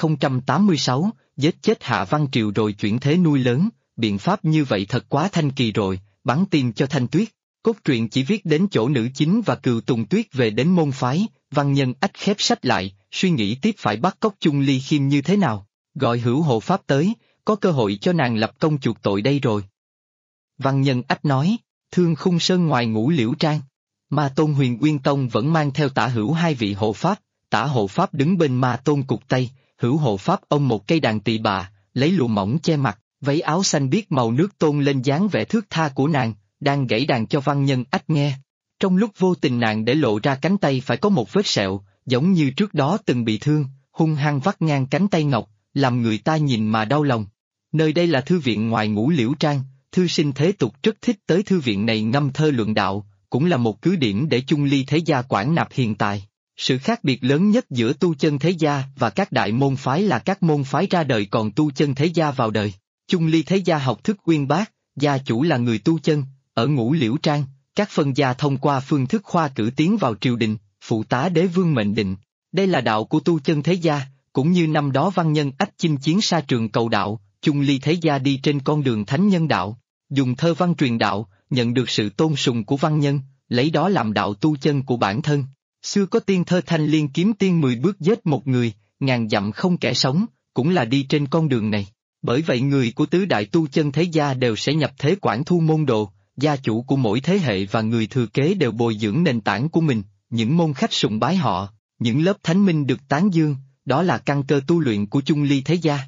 10.086, giết chết Hạ Văn Triều rồi chuyển thế nuôi lớn. Biện pháp như vậy thật quá thanh kỳ rồi, bắn tim cho Thanh Tuyết. Cốt truyện chỉ viết đến chỗ nữ chính và Cừu Tùng Tuyết về đến môn phái. Văn Nhân Ách khép sách lại, suy nghĩ tiếp phải bắt cóc Chung Ly Khiêm như thế nào. Gọi Hữu hộ pháp tới, có cơ hội cho nàng lập công chuộc tội đây rồi. Văn Nhân Ách nói, Thương Khung Sơn ngoài Ngũ Liễu Trang, Ma Tôn Huyền Uyên Tông vẫn mang theo Tả Hữu hai vị hộ pháp. Tả hộ pháp đứng bên Ma Tôn cụt tay, hữu hộ pháp ông một cây đàn tỳ bà, lấy lụa mỏng che mặt, váy áo xanh biếc màu nước tôn lên dáng vẻ thướt tha của nàng, đang gảy đàn cho Văn Nhân Ách nghe. Trong lúc vô tình nàng để lộ ra cánh tay phải có một vết sẹo, giống như trước đó từng bị thương, hung hăng vắt ngang cánh tay ngọc, làm người ta nhìn mà đau lòng. Nơi đây là thư viện ngoài Ngũ Liễu Trang, thư sinh thế tục rất thích tới thư viện này ngâm thơ luận đạo, cũng là một cứ điểm để chung ly thế gia quản nạp hiền tài. Sự khác biệt lớn nhất giữa tu chân thế gia và các đại môn phái là các môn phái ra đời còn tu chân thế gia vào đời. Chung ly thế gia học thức uyên bác, gia chủ là người tu chân, ở Ngũ Liễu Trang, các phân gia thông qua phương thức khoa cử tiến vào triều đình, phụ tá đế vương mệnh định. Đây là đạo của tu chân thế gia, cũng như năm đó Văn Nhân Ách chinh chiến sa trường cầu đạo, chung ly thế gia đi trên con đường thánh nhân đạo, dùng thơ văn truyền đạo, nhận được sự tôn sùng của văn nhân, lấy đó làm đạo tu chân của bản thân. Xưa có tiên thơ Thanh Liên kiếm tiên 10 bước giết một người, ngàn dặm không kẻ sống, cũng là đi trên con đường này. Bởi vậy người của tứ đại tu chân thế gia đều sẽ nhập thế quản thu môn đồ, gia chủ của mỗi thế hệ và người thừa kế đều bồi dưỡng nền tảng của mình, những môn khách sùng bái họ, những lớp thánh minh được tán dương, đó là căn cơ tu luyện của chung ly thế gia.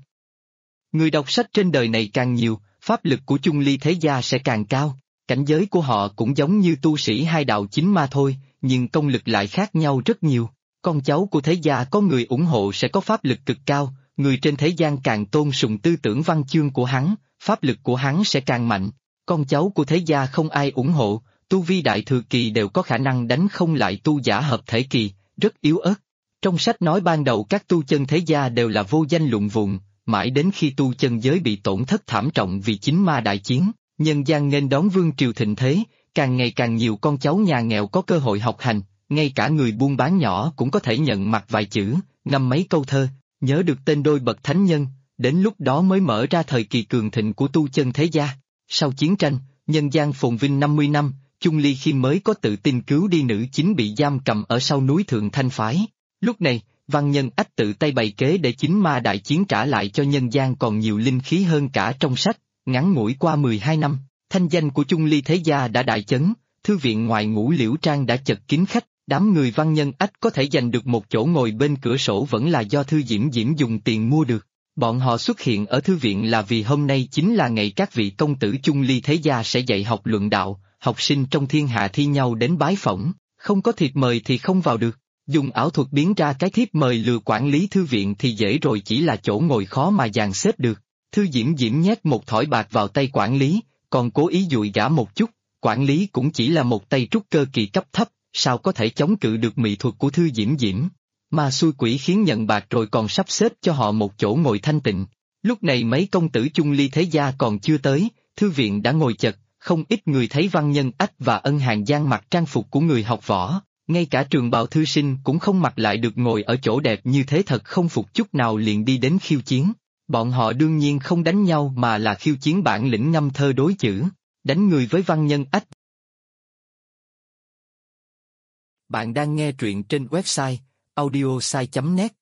Người đọc sách trên đời này càng nhiều, pháp lực của chung ly thế gia sẽ càng cao, cảnh giới của họ cũng giống như tu sĩ hai đạo chính mà thôi, nhưng công lực lại khác nhau rất nhiều. Con cháu của thế gia có người ủng hộ sẽ có pháp lực cực cao, người trên thế gian càng tôn sùng tư tưởng văn chương của hắn, pháp lực của hắn sẽ càng mạnh. Con cháu của thế gia không ai ủng hộ, tu vi đại thừa kỳ đều có khả năng đánh không lại tu giả hợp thể kỳ, rất yếu ớt. Trong sách nói ban đầu các tu chân thế gia đều là vô danh luận vụn, mãi đến khi tu chân giới bị tổn thất thảm trọng vì chính ma đại chiến, nhân gian nghênh đón vương triều thịnh thế, càng ngày càng nhiều con cháu nhà nghèo có cơ hội học hành, ngay cả người buôn bán nhỏ cũng có thể nhận mặt vài chữ, ngâm mấy câu thơ, nhớ được tên đôi bậc thánh nhân, đến lúc đó mới mở ra thời kỳ cường thịnh của tu chân thế gia. Sau chiến tranh, nhân gian phồn vinh 50 năm, Chung Ly Khiêm mới có tự tin cứu đi nữ chính bị giam cầm ở sau núi Thượng Thanh Phái. Lúc này, Văn Nhân Ách tự tay bày kế để chính ma đại chiến trả lại cho nhân gian còn nhiều linh khí hơn cả trong sách. Ngắn ngủi qua 12 năm, thanh danh của Chung Ly thế gia đã đại chấn, thư viện ngoài Ngũ Liễu Trang đã chật kín khách, đám người Văn Nhân Ách có thể giành được một chỗ ngồi bên cửa sổ vẫn là do Thư Diễm Diễm dùng tiền mua được. Bọn họ xuất hiện ở thư viện là vì hôm nay chính là ngày các vị công tử Chung Ly thế gia sẽ dạy học luận đạo, học sinh trong thiên hạ thi nhau đến bái phỏng, không có thiệp mời thì không vào được. Dùng ảo thuật biến ra cái thiếp mời lừa quản lý thư viện thì dễ rồi, chỉ là chỗ ngồi khó mà dàn xếp được. Thư Diễm Diễm nhét một thỏi bạc vào tay quản lý, còn cố ý dụi gã một chút, quản lý cũng chỉ là một tay trúc cơ kỳ cấp thấp, sao có thể chống cự được mỹ thuật của Thư Diễm Diễm. Mà xui quỷ khiến nhận bạc rồi còn sắp xếp cho họ một chỗ ngồi thanh tịnh. Lúc này mấy công tử Chung Ly thế gia còn chưa tới, thư viện đã ngồi chật, không ít người thấy Văn Nhân Ách và Ân Hàn Giang mặc trang phục của người học võ, ngay cả trường bào thư sinh cũng không mặc lại được ngồi ở chỗ đẹp như thế, thật không phục chút nào liền đi đến khiêu chiến. Bọn họ đương nhiên không đánh nhau mà là khiêu chiến bản lĩnh ngâm thơ đối chữ, đánh người với Văn Nhân Ách. Bạn đang nghe truyện trên website audiosai.net.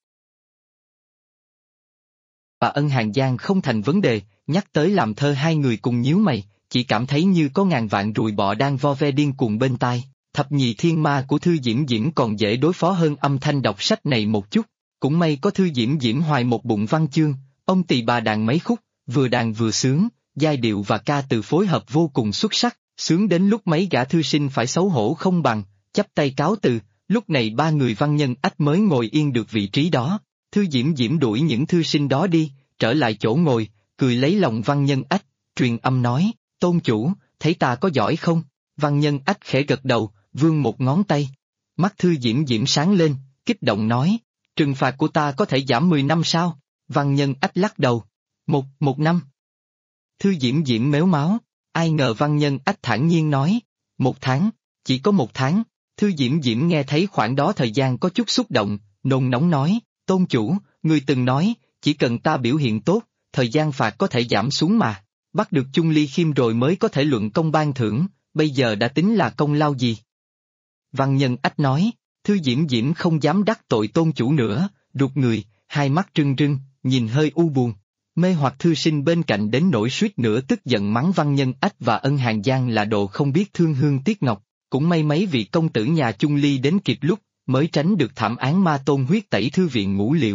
Và Ân Hàn Giang không thành vấn đề, nhắc tới làm thơ hai người cùng nhíu mày, chỉ cảm thấy như có ngàn vạn ruồi bọ đang vo ve điên cuồng bên tai. Thập nhị thiên ma của Thư Diễm Diễm còn dễ đối phó hơn âm thanh đọc sách này một chút, cũng may có Thư Diễm Diễm hoài một bụng văn chương, ông tỳ bà đàn mấy khúc, vừa đàn vừa sướng, giai điệu và ca từ phối hợp vô cùng xuất sắc, sướng đến lúc mấy gã thư sinh phải xấu hổ không bằng, chắp tay cáo từ. Lúc này ba người Văn Nhân Ách mới ngồi yên được vị trí đó. Thư Diễm Diễm đuổi những thư sinh đó đi, trở lại chỗ ngồi, cười lấy lòng Văn Nhân Ách, truyền âm nói, tôn chủ, thấy ta có giỏi không? Văn Nhân Ách khẽ gật đầu, vươn một ngón tay. Mắt Thư Diễm Diễm sáng lên, kích động nói, trừng phạt của ta có thể giảm 10 năm sao? Văn Nhân Ách lắc đầu, một năm. Thư Diễm Diễm méo máu, ai ngờ Văn Nhân Ách thản nhiên nói, 1 tháng, chỉ có 1 tháng. Thư Diễm Diễm nghe thấy khoảng đó thời gian có chút xúc động, nôn nóng nói, tôn chủ, người từng nói, chỉ cần ta biểu hiện tốt, thời gian phạt có thể giảm xuống mà, bắt được Chung Ly Khiêm rồi mới có thể luận công ban thưởng, bây giờ đã tính là công lao gì? Văn Nhân Ách nói, Thư Diễm Diễm không dám đắc tội tôn chủ nữa, rụt người, hai mắt trưng trưng, nhìn hơi u buồn, mê hoặc thư sinh bên cạnh đến nỗi suýt nữa tức giận mắng Văn Nhân Ách và Ân Hàn Giang là đồ không biết thương hương tiếc ngọc. Cũng may mấy vị công tử nhà Chung Ly đến kịp lúc, mới tránh được thảm án ma tôn huyết tẩy thư viện Ngũ Liễu.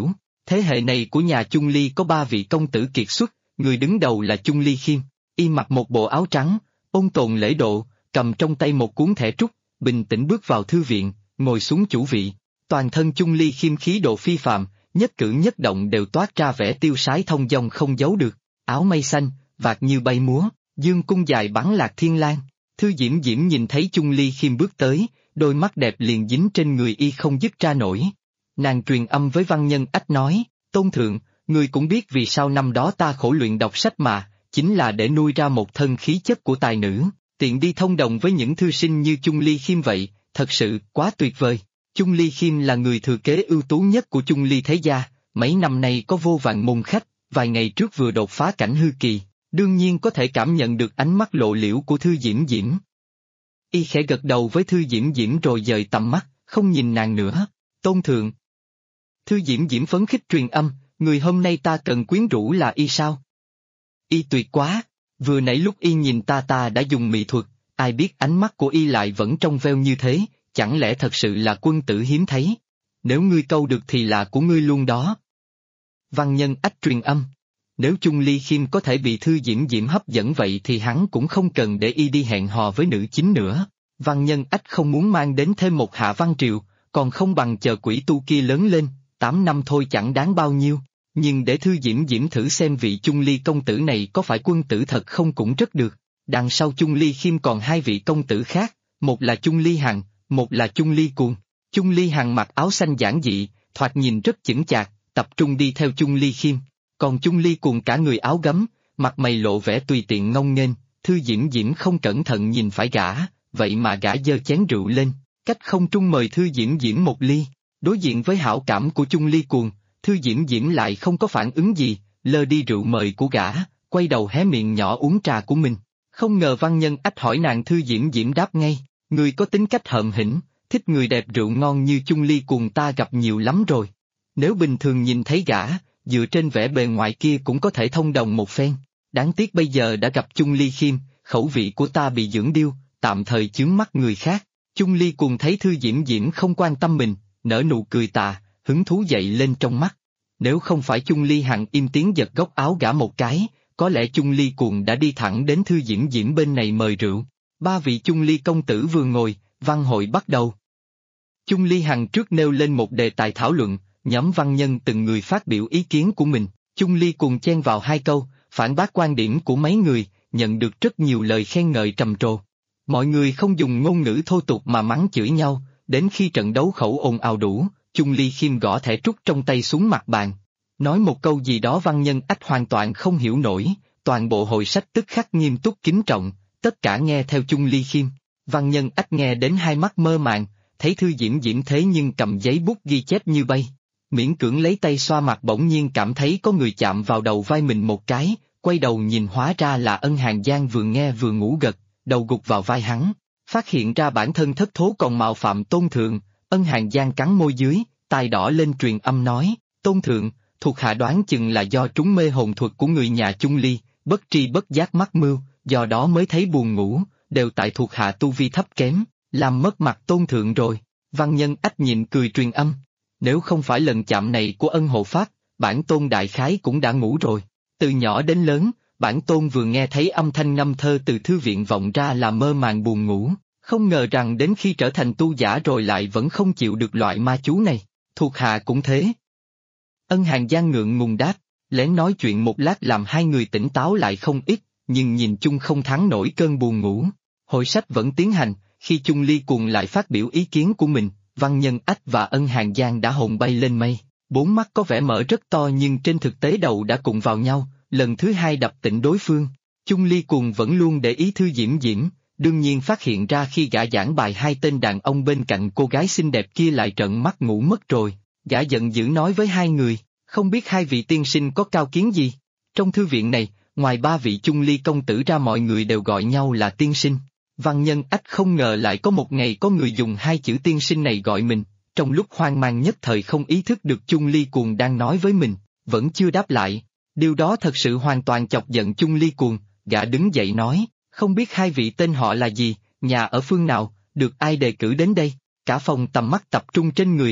Thế hệ này của nhà Chung Ly có 3 vị công tử kiệt xuất, người đứng đầu là Chung Ly Khiêm, y mặc một bộ áo trắng, ôn tồn lễ độ, cầm trong tay một cuốn thẻ trúc, bình tĩnh bước vào thư viện, ngồi xuống chủ vị. Toàn thân Chung Ly Khiêm khí độ phi phàm, nhất cử nhất động đều toát ra vẻ tiêu sái thông dong không giấu được, áo mây xanh, vạt như bay múa, dương cung dài bắn lạc thiên lang. Thư Diễm Diễm nhìn thấy Chung Ly Khiêm bước tới, đôi mắt đẹp liền dính trên người y không dứt ra nổi. Nàng truyền âm với Văn Nhân Ách nói, Tôn Thượng, người cũng biết vì sao năm đó ta khổ luyện đọc sách mà, chính là để nuôi ra một thân khí chất của tài nữ, tiện đi thông đồng với những thư sinh như Chung Ly Khiêm vậy, thật sự quá tuyệt vời. Chung Ly Khiêm là người thừa kế ưu tú nhất của Chung Ly thế gia, mấy năm nay có vô vàn môn khách, vài ngày trước vừa đột phá cảnh hư kỳ, đương nhiên có thể cảm nhận được ánh mắt lộ liễu của Thư Diễm Diễm. Y khẽ gật đầu với Thư Diễm Diễm rồi dời tầm mắt, không nhìn nàng nữa. Tôn Thượng. Thư Diễm Diễm phấn khích truyền âm, người hôm nay ta cần quyến rũ là y sao? Y tuyệt quá, vừa nãy lúc y nhìn ta đã dùng mỹ thuật, ai biết ánh mắt của y lại vẫn trong veo như thế, chẳng lẽ thật sự là quân tử hiếm thấy? Nếu ngươi câu được thì là của ngươi luôn đó. Văn Nhân Ách truyền âm. Nếu Chung Ly Khiêm có thể bị Thư Diễm Diễm hấp dẫn vậy thì hắn cũng không cần để y đi hẹn hò với nữ chính nữa. Văn Nhân Ách không muốn mang đến thêm một Hạ Văn Triều, còn không bằng chờ quỷ tu kia lớn lên, 8 năm thôi chẳng đáng bao nhiêu. Nhưng để Thư Diễm Diễm thử xem vị Chung Ly công tử này có phải quân tử thật không cũng rất được. Đằng sau Chung Ly Khiêm còn 2 vị công tử khác, một là Chung Ly Hằng, một là Chung Ly Cuồng. Chung Ly Hằng mặc áo xanh giản dị, thoạt nhìn rất chững chạc, tập trung đi theo Chung Ly Khiêm. Còn Chung Ly Cuồng cả người áo gấm, mặt mày lộ vẻ tùy tiện ngông nghênh. Thư Diễm Diễm không cẩn thận nhìn phải gã, vậy mà gã giơ chén rượu lên, cách không trung mời Thư Diễm Diễm một ly. Đối diện với hảo cảm của Chung Ly Cuồng, Thư Diễm Diễm lại không có phản ứng gì, lơ đi rượu mời của gã, quay đầu hé miệng nhỏ uống trà của mình. Không ngờ Văn Nhân Ách hỏi nàng, Thư Diễm Diễm đáp ngay, người có tính cách hợm hĩnh, thích người đẹp rượu ngon như Chung Ly Cuồng ta gặp nhiều lắm rồi. Nếu bình thường nhìn thấy gã, dựa trên vẻ bề ngoài kia cũng có thể thông đồng một phen. Đáng tiếc bây giờ đã gặp Chung Ly Khiêm, khẩu vị của ta bị dưỡng điêu, tạm thời chướng mắt người khác. Chung Ly Cuồng thấy Thư Diễm Diễm không quan tâm mình, nở nụ cười tà, hứng thú dậy lên trong mắt. Nếu không phải Chung Ly Hằng im tiếng giật góc áo gã một cái, có lẽ Chung Ly Cuồng đã đi thẳng đến Thư Diễm Diễm bên này mời rượu. 3 vị Chung Ly công tử vừa ngồi, văn hội bắt đầu. Chung Ly Hằng trước nêu lên một đề tài thảo luận, nhóm văn nhân từng người phát biểu ý kiến của mình. Chung Ly Cuồng chen vào 2 câu, phản bác quan điểm của mấy người, nhận được rất nhiều lời khen ngợi trầm trồ. Mọi người không dùng ngôn ngữ thô tục mà mắng chửi nhau, đến khi trận đấu khẩu ồn ào đủ, Chung Ly Khiêm gõ thẻ trúc trong tay xuống mặt bàn. Nói một câu gì đó Văn Nhân Ách hoàn toàn không hiểu nổi, toàn bộ hội sách tức khắc nghiêm túc kính trọng, tất cả nghe theo Chung Ly Khiêm. Văn Nhân Ách nghe đến 2 mắt mơ màng, thấy Thư Diễm Diễm thế nhưng cầm giấy bút ghi chép như bay. Miễn cưỡng lấy tay xoa mặt bỗng nhiên cảm thấy có người chạm vào đầu vai mình một cái, quay đầu nhìn hóa ra là Ân Hàn Giang vừa nghe vừa ngủ gật, đầu gục vào vai hắn. Phát hiện ra bản thân thất thố còn mạo phạm Tôn Thượng, Ân Hàn Giang cắn môi dưới, tai đỏ lên truyền âm nói, Tôn Thượng, thuộc hạ đoán chừng là do trúng mê hồn thuật của người nhà Chung Ly, bất tri bất giác mắc mưu, do đó mới thấy buồn ngủ, đều tại thuộc hạ tu vi thấp kém, làm mất mặt Tôn Thượng rồi. Văn Nhân Ách nhịn cười truyền âm, nếu không phải lần chạm này của Ân Hộ Pháp, bản Tôn đại khái cũng đã ngủ rồi. Từ nhỏ đến lớn, bản Tôn vừa nghe thấy âm thanh ngâm thơ từ thư viện vọng ra là mơ màng buồn ngủ, không ngờ rằng đến khi trở thành tu giả rồi lại vẫn không chịu được loại ma chú này, thuộc hạ cũng thế. Ân Hàn Giang ngượng ngùng đáp, lén nói chuyện một lát làm 2 người tỉnh táo lại không ít, nhưng nhìn chung không thắng nổi cơn buồn ngủ. Hội sách vẫn tiến hành, khi Chung Ly Cuồng lại phát biểu ý kiến của mình, Văn Nhân Ách và Ân Hàn Giang đã hồn bay lên mây, 4 mắt có vẻ mở rất to nhưng trên thực tế đầu đã cùng vào nhau, lần thứ 2 đập tỉnh đối phương. Chung Ly Cuồng vẫn luôn để ý Thư Diễm Diễm, đương nhiên phát hiện ra khi gã giảng bài 2 tên đàn ông bên cạnh cô gái xinh đẹp kia lại trợn mắt ngủ mất rồi, gã giận dữ nói với 2 người, không biết 2 vị tiên sinh có cao kiến gì. Trong thư viện này, ngoài 3 vị Chung Ly công tử ra mọi người đều gọi nhau là tiên sinh. Văn Nhân Ách không ngờ lại có một ngày có người dùng 2 chữ tiên sinh này gọi mình, trong lúc hoang mang nhất thời không ý thức được Chung Ly Cuồng đang nói với mình, vẫn chưa đáp lại. Điều đó thật sự hoàn toàn chọc giận Chung Ly Cuồng, gã đứng dậy nói, không biết 2 vị tên họ là gì, nhà ở phương nào, được ai đề cử đến đây. Cả phòng tầm mắt tập trung trên người họ,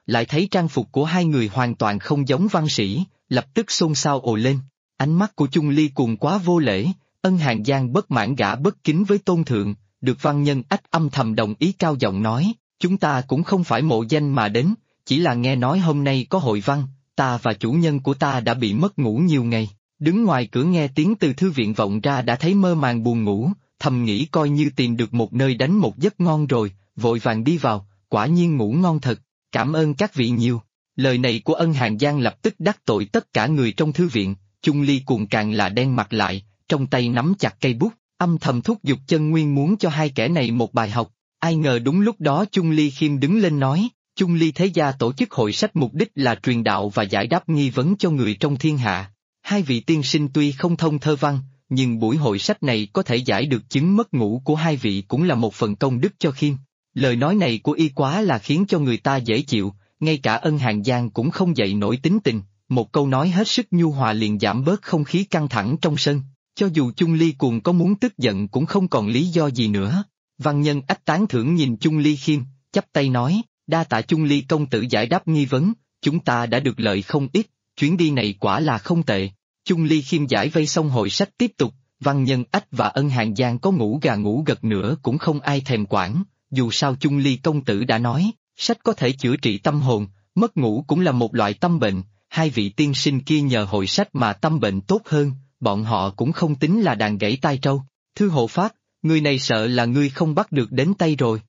lại thấy trang phục của hai người hoàn toàn không giống văn sĩ, lập tức xôn xao ồ lên. Ánh mắt của Chung Ly Cuồng quá vô lễ, Ân Hàn Giang bất mãn gã bất kính với tôn thượng, được Văn Nhân Ách âm thầm đồng ý cao giọng nói, chúng ta cũng không phải mộ danh mà đến, chỉ là nghe nói hôm nay có hội văn, ta và chủ nhân của ta đã bị mất ngủ nhiều ngày, đứng ngoài cửa nghe tiếng từ thư viện vọng ra đã thấy mơ màng buồn ngủ, thầm nghĩ coi như tìm được một nơi đánh một giấc ngon rồi, vội vàng đi vào, quả nhiên ngủ ngon thật, cảm ơn các vị nhiều. Lời này của Ân Hàn Giang lập tức đắc tội tất cả người trong thư viện, Chung Ly Cuồng càng là đen mặt lại, trong tay nắm chặt cây bút, âm thầm thúc giục Chân Nguyên muốn cho hai kẻ này một bài học. Ai ngờ đúng lúc đó Chung Ly Khiêm đứng lên nói, Chung Ly Thế Gia tổ chức hội sách mục đích là truyền đạo và giải đáp nghi vấn cho người trong thiên hạ. Hai vị tiên sinh tuy không thông thơ văn, nhưng buổi hội sách này có thể giải được chứng mất ngủ của hai vị cũng là một phần công đức cho Khiêm. Lời nói này của y quá là khiến cho người ta dễ chịu, ngay cả Ân Hàn Giang cũng không dậy nổi tính tình, một câu nói hết sức nhu hòa liền giảm bớt không khí căng thẳng trong sân, cho dù Chung Ly Cuồng có muốn tức giận cũng không còn lý do gì nữa. Văn Nhân Ách tán thưởng nhìn Chung Ly Khiêm, chắp tay nói, đa tạ Chung Ly công tử giải đáp nghi vấn, chúng ta đã được lợi không ít, chuyến đi này quả là không tệ. Chung Ly Khiêm giải vây xong hội sách tiếp tục, Văn Nhân Ách và Ân Hàn Giang có ngủ gà ngủ gật nữa cũng không ai thèm quản, dù sao Chung Ly công tử đã nói, sách có thể chữa trị tâm hồn, mất ngủ cũng là một loại tâm bệnh, hai vị tiên sinh kia nhờ hội sách mà tâm bệnh tốt hơn, bọn họ cũng không tính là đàn gãy tai trâu. Thư hộ pháp, người này sợ là ngươi không bắt được đến tay rồi.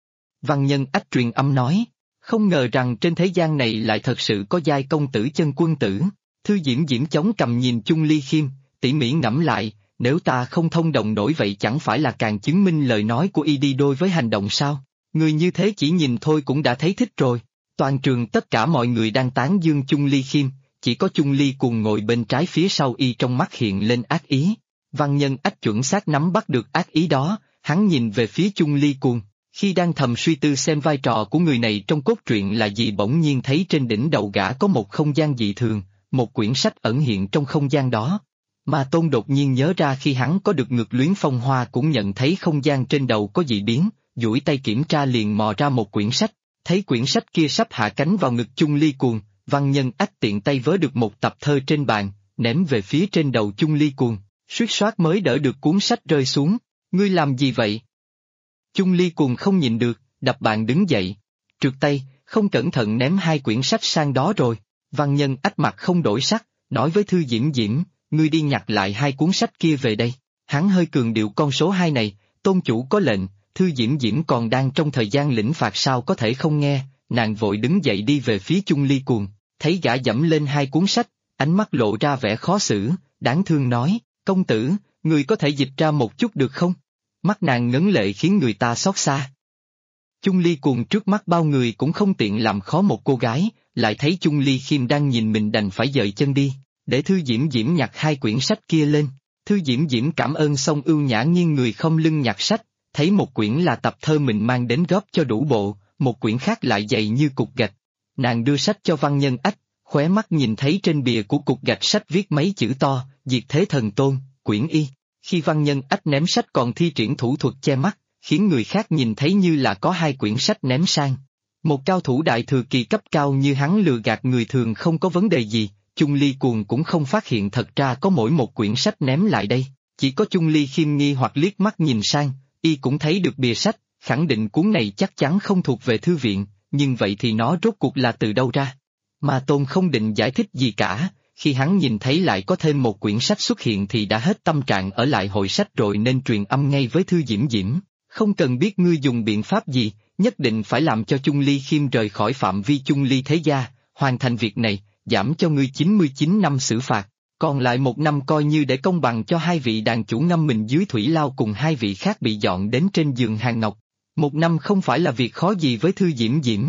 Văn Nhân Ách truyền âm nói, không ngờ rằng trên thế gian này lại thật sự có giai công tử chân quân tử. Thư Diễm Diễm chống cầm nhìn Chung Ly Khiêm, tỉ mỉ ngẫm lại, nếu ta không thông đồng nổi vậy chẳng phải là càng chứng minh lời nói của y đi đôi với hành động sao? Người như thế chỉ nhìn thôi cũng đã thấy thích rồi. Toàn trường tất cả mọi người đang tán dương Chung Ly Khiêm, chỉ có Chung Ly Cuồng ngồi bên trái phía sau y trong mắt hiện lên ác ý. Văn Nhân Ách chuẩn xác nắm bắt được ác ý đó, hắn nhìn về phía Chung Ly Cuồng, khi đang thầm suy tư xem vai trò của người này trong cốt truyện là gì bỗng nhiên thấy trên đỉnh đầu gã có một không gian dị thường, một quyển sách ẩn hiện trong không gian đó. Mà Tôn đột nhiên nhớ ra khi hắn có được Ngực Luyến Phong Hoa cũng nhận thấy không gian trên đầu có dị biến, duỗi tay kiểm tra liền mò ra một quyển sách, thấy quyển sách kia sắp hạ cánh vào ngực Chung Ly Cuồng, Văn Nhân Ách tiện tay vớ được một tập thơ trên bàn, ném về phía trên đầu Chung Ly Cuồng, suýt soát mới đỡ được cuốn sách rơi xuống. Ngươi làm gì vậy? Chung Ly Cuồng không nhịn được, đập bàn đứng dậy, trượt tay, không cẩn thận ném hai quyển sách sang đó rồi. Văn Nhân Ách mặt không đổi sắc, nói với Thư Diễm Diễm, ngươi đi nhặt lại hai cuốn sách kia về đây. Hắn hơi cường điệu con số 2 này, tôn chủ có lệnh. Thư Diễm Diễm còn đang trong thời gian lĩnh phạt sao có thể không nghe, nàng vội đứng dậy đi về phía Chung Ly Cuồng, thấy gã dẫm lên hai cuốn sách, ánh mắt lộ ra vẻ khó xử, đáng thương nói, công tử, người có thể dịch ra một chút được không? Mắt nàng ngấn lệ khiến người ta xót xa. Chung Ly Cuồng trước mắt bao người cũng không tiện làm khó một cô gái, lại thấy Chung Ly Khiêm đang nhìn mình đành phải dời chân đi, để Thư Diễm Diễm nhặt hai quyển sách kia lên. Thư Diễm Diễm cảm ơn xong ưu nhã nghiêng người không lưng nhặt sách, thấy một quyển là tập thơ mình mang đến góp cho đủ bộ, một quyển khác lại dày như cục gạch. Nàng đưa sách cho Văn Nhân Ách, khóe mắt nhìn thấy trên bìa của cục gạch sách viết mấy chữ to, Diệt Thế Thần Tôn, quyển y. Khi Văn Nhân Ách ném sách còn thi triển thủ thuật che mắt, khiến người khác nhìn thấy như là có hai quyển sách ném sang. Một cao thủ đại thừa kỳ cấp cao như hắn lừa gạt người thường không có vấn đề gì, Chung Ly Cuồng cũng không phát hiện thật ra có mỗi một quyển sách ném lại đây, chỉ có Chung Ly Khiêm nghi hoặc liếc mắt nhìn sang, y cũng thấy được bìa sách, khẳng định cuốn này chắc chắn không thuộc về thư viện, nhưng vậy thì nó rốt cuộc là từ đâu ra? Mà Tôn không định giải thích gì cả, khi hắn nhìn thấy lại có thêm một quyển sách xuất hiện thì đã hết tâm trạng ở lại hội sách rồi nên truyền âm ngay với Thư Diễm Diễm, không cần biết ngươi dùng biện pháp gì, nhất định phải làm cho Chung Ly Khiêm rời khỏi phạm vi Chung Ly Thế Gia, hoàn thành việc này, giảm cho ngươi 99 năm xử phạt, còn lại 1 năm coi như để công bằng cho hai vị đàn chủ ngâm mình dưới thủy lao cùng hai vị khác bị dọn đến trên giường hàng ngọc. 1 năm không phải là việc khó gì với Thư Diễm Diễm.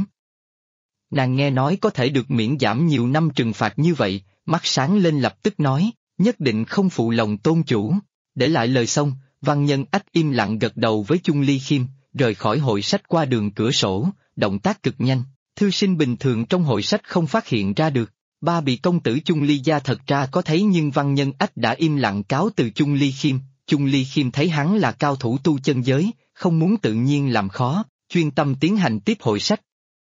Nàng nghe nói có thể được miễn giảm nhiều năm trừng phạt như vậy, mắt sáng lên lập tức nói, nhất định không phụ lòng tôn chủ. Để lại lời xong, Văn Nhân Ách im lặng gật đầu với Chung Ly Khiêm, rời khỏi hội sách qua đường cửa sổ, động tác cực nhanh, thư sinh bình thường trong hội sách không phát hiện ra được. Ba bị công tử Chung Ly gia thật ra có thấy nhưng Văn Nhân Ách đã im lặng cáo từ Chung Ly Khiêm. Chung Ly Khiêm thấy hắn là cao thủ tu chân giới, không muốn tự nhiên làm khó, chuyên tâm tiến hành tiếp hội sách.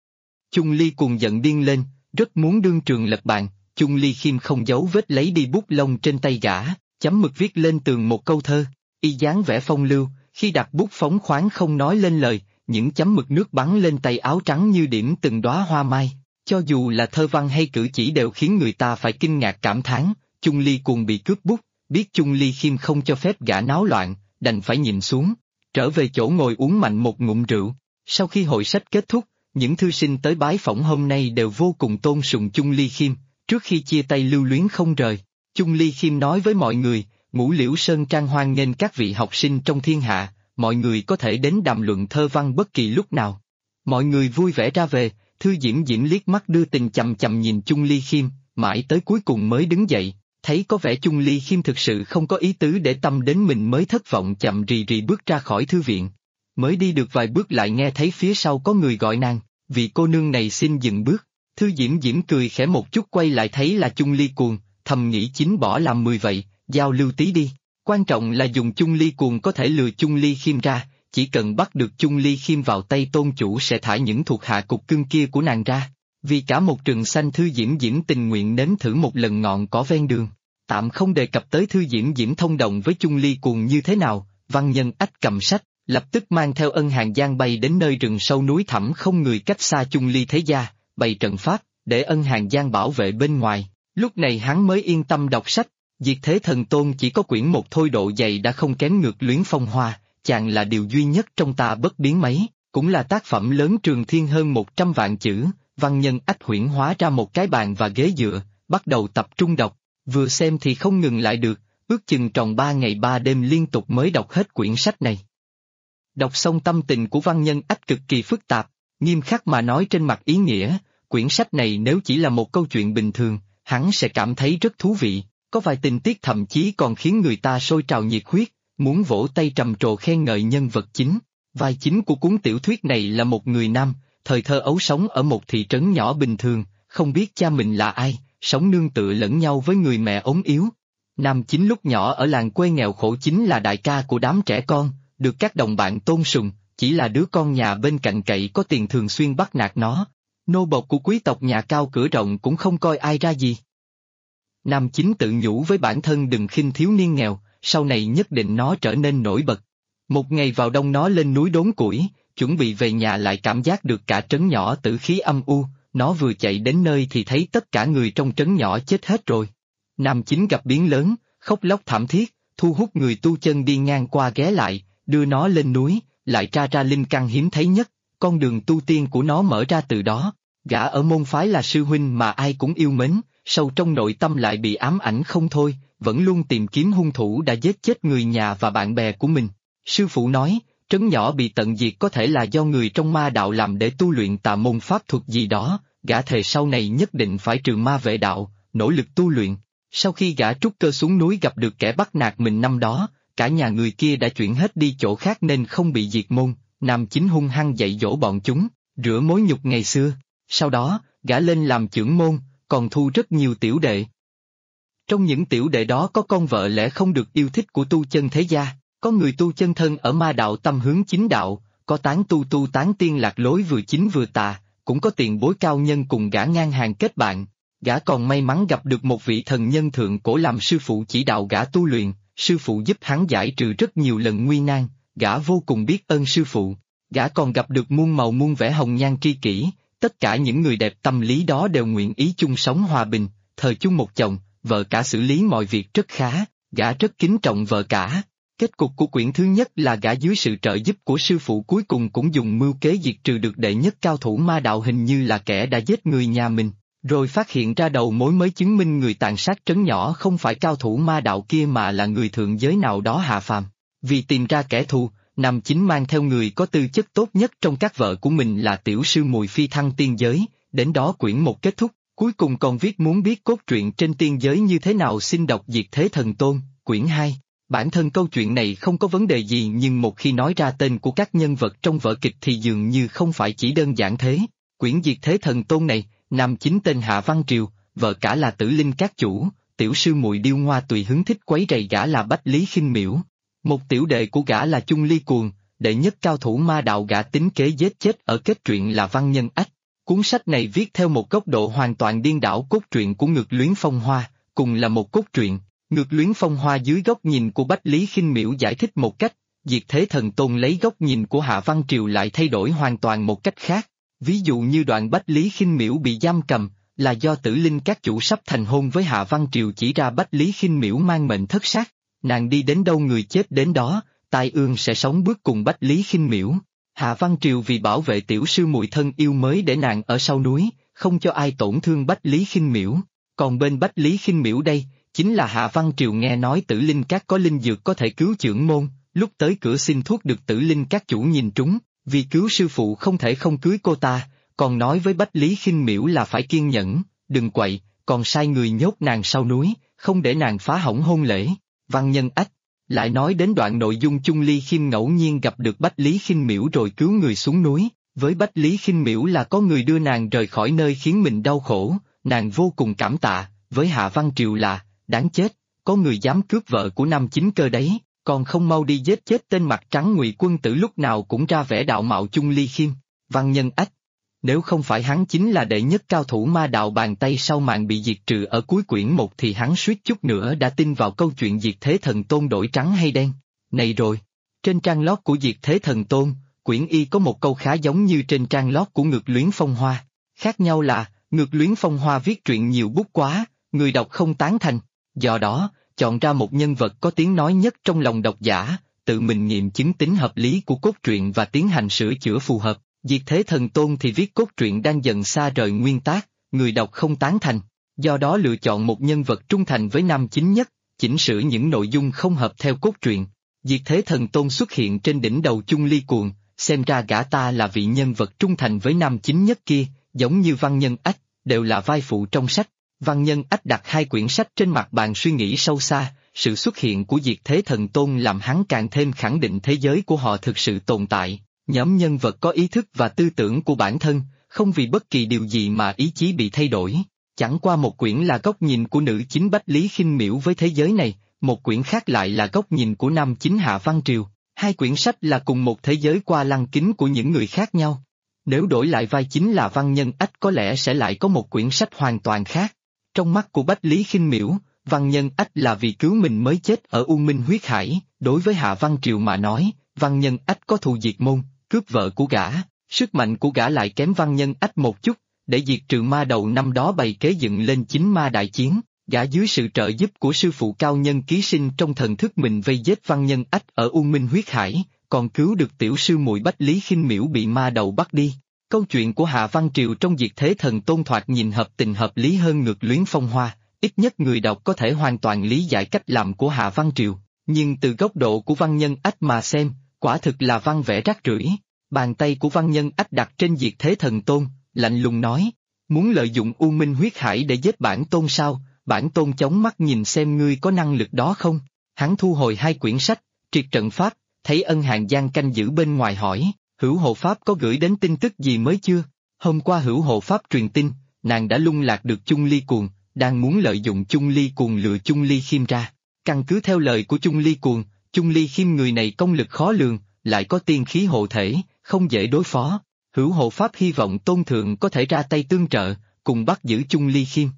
Chung Ly cuồng giận điên lên, rất muốn đương trường lật bàn. Chung Ly Khiêm không giấu vết lấy đi bút lông trên tay gã, chấm mực viết lên tường một câu thơ, y dáng vẻ phong lưu, khi đặt bút phóng khoáng không nói lên lời, những chấm mực nước bắn lên tay áo trắng như điểm từng đóa hoa mai, cho dù là thơ văn hay cử chỉ đều khiến người ta phải kinh ngạc cảm thán. Chung Ly cuồng bị cướp bút, biết Chung Ly Khiêm không cho phép gã náo loạn, đành phải nhìn xuống, trở về chỗ ngồi uống mạnh một ngụm rượu. Sau khi hội sách kết thúc, những thư sinh tới bái phỏng hôm nay đều vô cùng tôn sùng Chung Ly Khiêm, trước khi chia tay lưu luyến không rời. Chung Ly Khiêm nói với mọi người, Ngũ Liễu Sơn Trang hoan nghênh các vị học sinh trong thiên hạ, mọi người có thể đến đàm luận thơ văn bất kỳ lúc nào. Mọi người vui vẻ ra về, Thư Diễm Diễm liếc mắt đưa tình chằm chằm nhìn Chung Ly Khiêm, mãi tới cuối cùng mới đứng dậy, thấy có vẻ Chung Ly Khiêm thực sự không có ý tứ để tâm đến mình mới thất vọng chậm rì rì bước ra khỏi thư viện. Mới đi được vài bước lại nghe thấy phía sau có người gọi nàng, vị cô nương này xin dừng bước. Thư Diễm Diễm cười khẽ một chút quay lại thấy là Chung Ly cuồng, thầm nghĩ chính bỏ làm 10 vậy, giao lưu tí đi. Quan trọng là dùng Chung Ly cuồng có thể lừa Chung Ly Khiêm ra, chỉ cần bắt được Chung Ly Khiêm vào tay tôn chủ sẽ thả những thuộc hạ cục cưng kia của nàng ra. Vì cả một rừng xanh Thư Diễm Diễm tình nguyện nếm thử một lần ngọn cỏ ven đường. Tạm không đề cập tới Thư Diễm Diễm thông đồng với Chung Ly cuồng như thế nào, Văn Nhân Ách cầm sách, lập tức mang theo Ân Hàng Giang bay đến nơi rừng sâu núi thẳm không người cách xa Chung Ly thế gia, bày trận pháp, để Ân Hàng Giang bảo vệ bên ngoài. Lúc này hắn mới yên tâm đọc sách. Diệt Thế Thần Tôn chỉ có quyển một thôi, độ dày đã không kém Ngược Luyến Phong Hoa, chàng là điều duy nhất trong ta bất biến mấy, cũng là tác phẩm lớn trường thiên hơn 100 vạn chữ. Văn Nhân Ách huyễn hóa ra một cái bàn và ghế dựa, bắt đầu tập trung đọc, vừa xem thì không ngừng lại được, ước chừng tròn 3 ngày 3 đêm liên tục mới đọc hết quyển sách này. Đọc xong tâm tình của Văn Nhân Ách cực kỳ phức tạp, nghiêm khắc mà nói trên mặt ý nghĩa, quyển sách này nếu chỉ là một câu chuyện bình thường, hắn sẽ cảm thấy rất thú vị, có vài tình tiết thậm chí còn khiến người ta sôi trào nhiệt huyết, muốn vỗ tay trầm trồ khen ngợi nhân vật chính. Vai chính của cuốn tiểu thuyết này là một người nam, thời thơ ấu sống ở một thị trấn nhỏ bình thường, không biết cha mình là ai, sống nương tựa lẫn nhau với người mẹ ốm yếu. Nam chính lúc nhỏ ở làng quê nghèo khổ chính là đại ca của đám trẻ con, được các đồng bạn tôn sùng, chỉ là đứa con nhà bên cạnh cậy có tiền thường xuyên bắt nạt nó. Nô bộc của quý tộc nhà cao cửa rộng cũng không coi ai ra gì. Nam chính tự nhủ với bản thân đừng khinh thiếu niên nghèo, sau này nhất định nó trở nên nổi bật. Một ngày vào đông nó lên núi đốn củi, chuẩn bị về nhà lại cảm giác được cả trấn nhỏ tử khí âm u, nó vừa chạy đến nơi thì thấy tất cả người trong trấn nhỏ chết hết rồi. Nam chính gặp biến lớn, khóc lóc thảm thiết, thu hút người tu chân đi ngang qua ghé lại, đưa nó lên núi, lại tra ra linh căn hiếm thấy nhất, con đường tu tiên của nó mở ra từ đó. Gã ở môn phái là sư huynh mà ai cũng yêu mến, sâu trong nội tâm lại bị ám ảnh không thôi, vẫn luôn tìm kiếm hung thủ đã giết chết người nhà và bạn bè của mình. Sư phụ nói, trấn nhỏ bị tận diệt có thể là do người trong ma đạo làm để tu luyện tà môn pháp thuật gì đó, gã thề sau này nhất định phải trừ ma vệ đạo, nỗ lực tu luyện. Sau khi gã trút cơ xuống núi gặp được kẻ bắt nạt mình năm đó, cả nhà người kia đã chuyển hết đi chỗ khác nên không bị diệt môn, Nam chính hung hăng dạy dỗ bọn chúng, rửa mối nhục ngày xưa. Sau đó, gã lên làm chưởng môn, còn thu rất nhiều tiểu đệ. Trong những tiểu đệ đó có con vợ lẽ không được yêu thích của tu chân thế gia, có người tu chân thân ở ma đạo tâm hướng chính đạo, có tán tu tán tiên lạc lối vừa chính vừa tà, cũng có tiền bối cao nhân cùng gã ngang hàng kết bạn. Gã còn may mắn gặp được một vị thần nhân thượng cổ làm sư phụ chỉ đạo gã tu luyện, sư phụ giúp hắn giải trừ rất nhiều lần nguy nan, gã vô cùng biết ơn sư phụ. Gã còn gặp được muôn màu muôn vẻ hồng nhan tri kỷ, tất cả những người đẹp tâm lý đó đều nguyện ý chung sống hòa bình, thờ chung một chồng, vợ cả xử lý mọi việc rất khá, gã rất kính trọng vợ cả. Kết cục của quyển thứ nhất là gã dưới sự trợ giúp của sư phụ cuối cùng cũng dùng mưu kế diệt trừ được đệ nhất cao thủ ma đạo hình như là kẻ đã giết người nhà mình, rồi phát hiện ra đầu mối mới chứng minh người tàn sát trấn nhỏ không phải cao thủ ma đạo kia mà là người thượng giới nào đó hạ phàm. Vì tìm ra kẻ thù, Nam chính mang theo người có tư chất tốt nhất trong các vợ của mình là tiểu sư Mùi phi thăng tiên giới, đến đó quyển một kết thúc, cuối cùng còn viết muốn biết cốt truyện trên tiên giới như thế nào xin đọc Diệt Thế Thần Tôn, quyển 2. Bản thân câu chuyện này không có vấn đề gì nhưng một khi nói ra tên của các nhân vật trong vở kịch thì dường như không phải chỉ đơn giản thế. Quyển Diệt Thế Thần Tôn này, nam chính tên Hạ Văn Triều, vợ cả là Tử Linh Các Chủ, tiểu sư muội điêu ngoa tùy hứng thích quấy rầy gã là Bách Lý Khinh Miễu. Một tiểu đệ của gã là Chung Ly Cuồng, đệ nhất cao thủ ma đạo gã tính kế giết chết ở kết truyện là Văn Nhân Ách. Cuốn sách này viết theo một góc độ hoàn toàn điên đảo cốt truyện của Ngược Luyến Phong Hoa, cùng là một cốt truyện. Ngược Luyến Phong Hoa dưới góc nhìn của Bách Lý Khinh Miễu giải thích một cách, Diệt Thế Thần Tôn lấy góc nhìn của Hạ Văn Triều lại thay đổi hoàn toàn một cách khác. Ví dụ như đoạn Bách Lý Khinh Miễu bị giam cầm, là do Tử Linh các chủ sắp thành hôn với Hạ Văn Triều chỉ ra Bách Lý Khinh Miễu mang mệnh thất sát. Nàng đi đến đâu người chết đến đó, tai ương sẽ sống bước cùng Bách Lý Khinh Miễu. Hạ Văn Triều vì bảo vệ tiểu sư muội thân yêu mới để nàng ở sau núi, không cho ai tổn thương Bách Lý Khinh Miễu. Còn bên Bách Lý Khinh Miễu đây, chính là Hạ Văn Triều nghe nói Tử Linh các có linh dược có thể cứu chưởng môn, lúc tới cửa xin thuốc được Tử Linh các chủ nhìn trúng, vì cứu sư phụ không thể không cưới cô ta, còn nói với Bách Lý Khinh Miễu là phải kiên nhẫn, đừng quậy, còn sai người nhốt nàng sau núi, không để nàng phá hỏng hôn lễ. Văn Nhân Ách lại nói đến đoạn nội dung Chung Ly Khiêm ngẫu nhiên gặp được Bách Lý Khinh Miễu rồi cứu người xuống núi, với Bách Lý Khinh Miễu là có người đưa nàng rời khỏi nơi khiến mình đau khổ, nàng vô cùng cảm tạ, với Hạ Văn Triều là, đáng chết, có người dám cướp vợ của Nam Chính Cơ đấy, còn không mau đi giết chết tên mặt trắng Ngụy Quân Tử lúc nào cũng ra vẻ đạo mạo Chung Ly Khiêm. Văn Nhân Ách, nếu không phải hắn chính là đệ nhất cao thủ ma đạo bàn tay sau màn bị diệt trừ ở cuối quyển 1 thì hắn suýt chút nữa đã tin vào câu chuyện Diệt Thế Thần Tôn đổi trắng hay đen. Này rồi, trên trang lót của Diệt Thế Thần Tôn, quyển y có một câu khá giống như trên trang lót của Ngược Luyến Phong Hoa. Khác nhau là, Ngược Luyến Phong Hoa viết truyện nhiều bút quá, người đọc không tán thành, do đó, chọn ra một nhân vật có tiếng nói nhất trong lòng độc giả, tự mình nghiệm chứng tính hợp lý của cốt truyện và tiến hành sửa chữa phù hợp. Diệt Thế Thần Tôn thì viết cốt truyện đang dần xa rời nguyên tác, người đọc không tán thành, do đó lựa chọn một nhân vật trung thành với nam chính nhất, chỉnh sửa những nội dung không hợp theo cốt truyện. Diệt Thế Thần Tôn xuất hiện trên đỉnh đầu Chung Ly Cuồng, xem ra gã ta là vị nhân vật trung thành với nam chính nhất kia, giống như Văn Nhân Ách, đều là vai phụ trong sách. Văn Nhân Ách đặt 2 quyển sách trên mặt bàn suy nghĩ sâu xa, sự xuất hiện của Diệt Thế Thần Tôn làm hắn càng thêm khẳng định thế giới của họ thực sự tồn tại. Nhóm nhân vật có ý thức và tư tưởng của bản thân, không vì bất kỳ điều gì mà ý chí bị thay đổi. Chẳng qua một quyển là góc nhìn của nữ chính Bách Lý Khinh Miễu với thế giới này, một quyển khác lại là góc nhìn của nam chính Hạ Văn Triều. 2 quyển sách là cùng một thế giới qua lăng kính của những người khác nhau. Nếu đổi lại vai chính là Văn Nhân Ách có lẽ sẽ lại có một quyển sách hoàn toàn khác. Trong mắt của Bách Lý Khinh Miễu, Văn Nhân Ách là vì cứu mình mới chết ở U Minh huyết hải, đối với Hạ Văn Triều mà nói, Văn Nhân Ách có thù diệt môn, cướp vợ của gã, sức mạnh của gã lại kém Văn Nhân Ách một chút, để diệt trừ ma đầu năm đó bày kế dựng lên chính ma đại chiến, gã dưới sự trợ giúp của sư phụ cao nhân ký sinh trong thần thức mình vây giết Văn Nhân Ách ở U Minh huyết hải, còn cứu được tiểu sư muội Bách Lý Khinh Miễu bị ma đầu bắt đi. Câu chuyện của Hạ Văn Triều trong Diệt Thế Thần Tôn thoạt nhìn hợp tình hợp lý hơn Ngược Luyến Phong Hoa, ít nhất người đọc có thể hoàn toàn lý giải cách làm của Hạ Văn Triều, nhưng từ góc độ của Văn Nhân Ách mà xem, quả thực là văn vẽ rác rưởi. Bàn tay của Văn Nhân Ách đặt trên Diệt Thế Thần Tôn, lạnh lùng nói, muốn lợi dụng U Minh huyết hải để giết bản tôn sao, bản tôn chống mắt nhìn xem ngươi có năng lực đó không. Hắn thu hồi 2 quyển sách, triệt trận pháp, thấy Ân Hàn Giang canh giữ bên ngoài hỏi, Hữu Hộ Pháp có gửi đến tin tức gì mới chưa? Hôm qua Hữu Hộ Pháp truyền tin, nàng đã lung lạc được Chung Ly Cuồng, đang muốn lợi dụng Chung Ly Cuồng lừa Chung Ly Khiêm ra. Căn cứ theo lời của Chung Ly Cuồng, Chung Ly Khiêm người này công lực khó lường, lại có tiên khí hộ thể, không dễ đối phó. Hữu Hộ Pháp hy vọng Tôn Thượng có thể ra tay tương trợ, cùng bắt giữ Chung Ly Khiêm.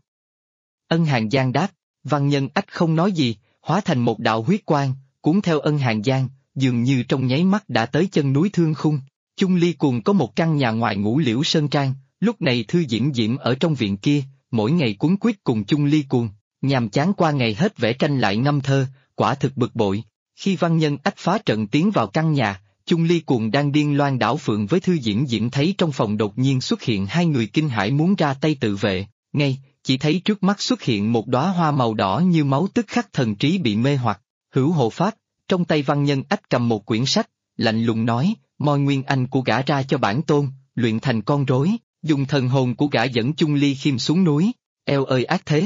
Ân Hàn Giang đáp, Văn Nhân Ách không nói gì, hóa thành một đạo huyết quang, cuốn theo Ân Hàn Giang, dường như trong nháy mắt đã tới chân núi Thương Khung. Chung Ly Cuồng có một căn nhà ngoài Ngũ Liễu Sơn Trang, lúc này Thư Diễm Diễm ở trong viện kia, mỗi ngày quấn quýt cùng Chung Ly Cuồng, nhàm chán qua ngày hết vẽ tranh lại ngâm thơ, quả thực bực bội. Khi Văn Nhân Ách phá trận tiến vào căn nhà, Chung Ly Cuồng đang điên loan đảo phượng với Thư Diễm Diễm thấy trong phòng đột nhiên xuất hiện 2 người kinh hãi muốn ra tay tự vệ, ngay, chỉ thấy trước mắt xuất hiện một đóa hoa màu đỏ như máu tức khắc thần trí bị mê hoặc. Hữu Hộ Pháp, trong tay Văn Nhân Ách cầm một quyển sách, lạnh lùng nói, moi nguyên anh của gã ra cho bản tôn, luyện thành con rối, dùng thần hồn của gã dẫn Chung Ly Khiêm xuống núi, eo ơi ác thế.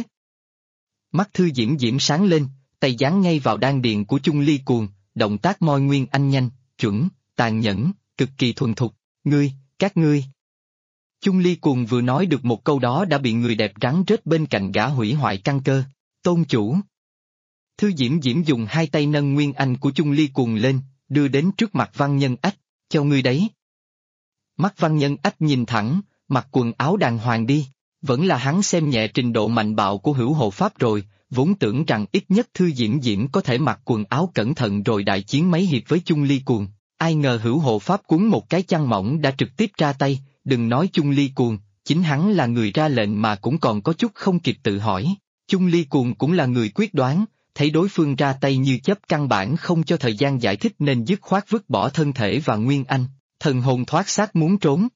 Mắt Thư Diễm Diễm sáng lên, tay giáng ngay vào đan điền của Chung Ly Cuồng, động tác moi nguyên anh nhanh, chuẩn, tàn nhẫn, cực kỳ thuần thục, các ngươi. Chung Ly Cuồng vừa nói được một câu đó đã bị người đẹp rắn rết bên cạnh gã hủy hoại căn cơ, tôn chủ. Thư Diễm Diễm dùng 2 tay nâng nguyên anh của Chung Ly Cuồng lên, đưa đến trước mặt Văn Nhân Ách, cho ngươi đấy. Mắt Văn Nhân Ách nhìn thẳng, mặc quần áo đàng hoàng đi. Vẫn là hắn xem nhẹ trình độ mạnh bạo của Hữu Hộ Pháp rồi, vốn tưởng rằng ít nhất Thư Diễm Diễm có thể mặc quần áo cẩn thận rồi đại chiến mấy hiệp với Chung Ly Cuồng. Ai ngờ Hữu Hộ Pháp cuốn một cái chăn mỏng đã trực tiếp ra tay, đừng nói Chung Ly Cuồng, chính hắn là người ra lệnh mà cũng còn có chút không kịp tự hỏi. Chung Ly Cuồng cũng là người quyết đoán, thấy đối phương ra tay như chớp căn bản không cho thời gian giải thích nên dứt khoát vứt bỏ thân thể và Nguyên Anh, thần hồn thoát xác muốn trốn.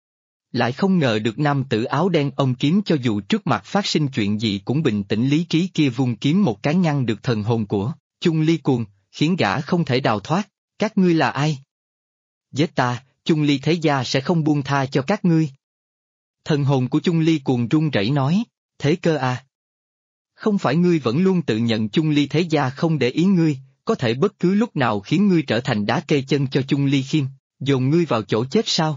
Lại không ngờ được nam tử áo đen ôm kiếm cho dù trước mặt phát sinh chuyện gì cũng bình tĩnh lý trí kia vung kiếm một cái ngăn được thần hồn của Chung Ly Cuồng, khiến gã không thể đào thoát. Các ngươi là ai? Giết ta, Chung Ly Thế Gia sẽ không buông tha cho các ngươi. Thần hồn của Chung Ly Cuồng run rẩy nói, Thế Cơ à? Không phải ngươi vẫn luôn tự nhận Chung Ly Thế Gia không để ý ngươi, có thể bất cứ lúc nào khiến ngươi trở thành đá kê chân cho Chung Ly Khiêm, dồn ngươi vào chỗ chết sao?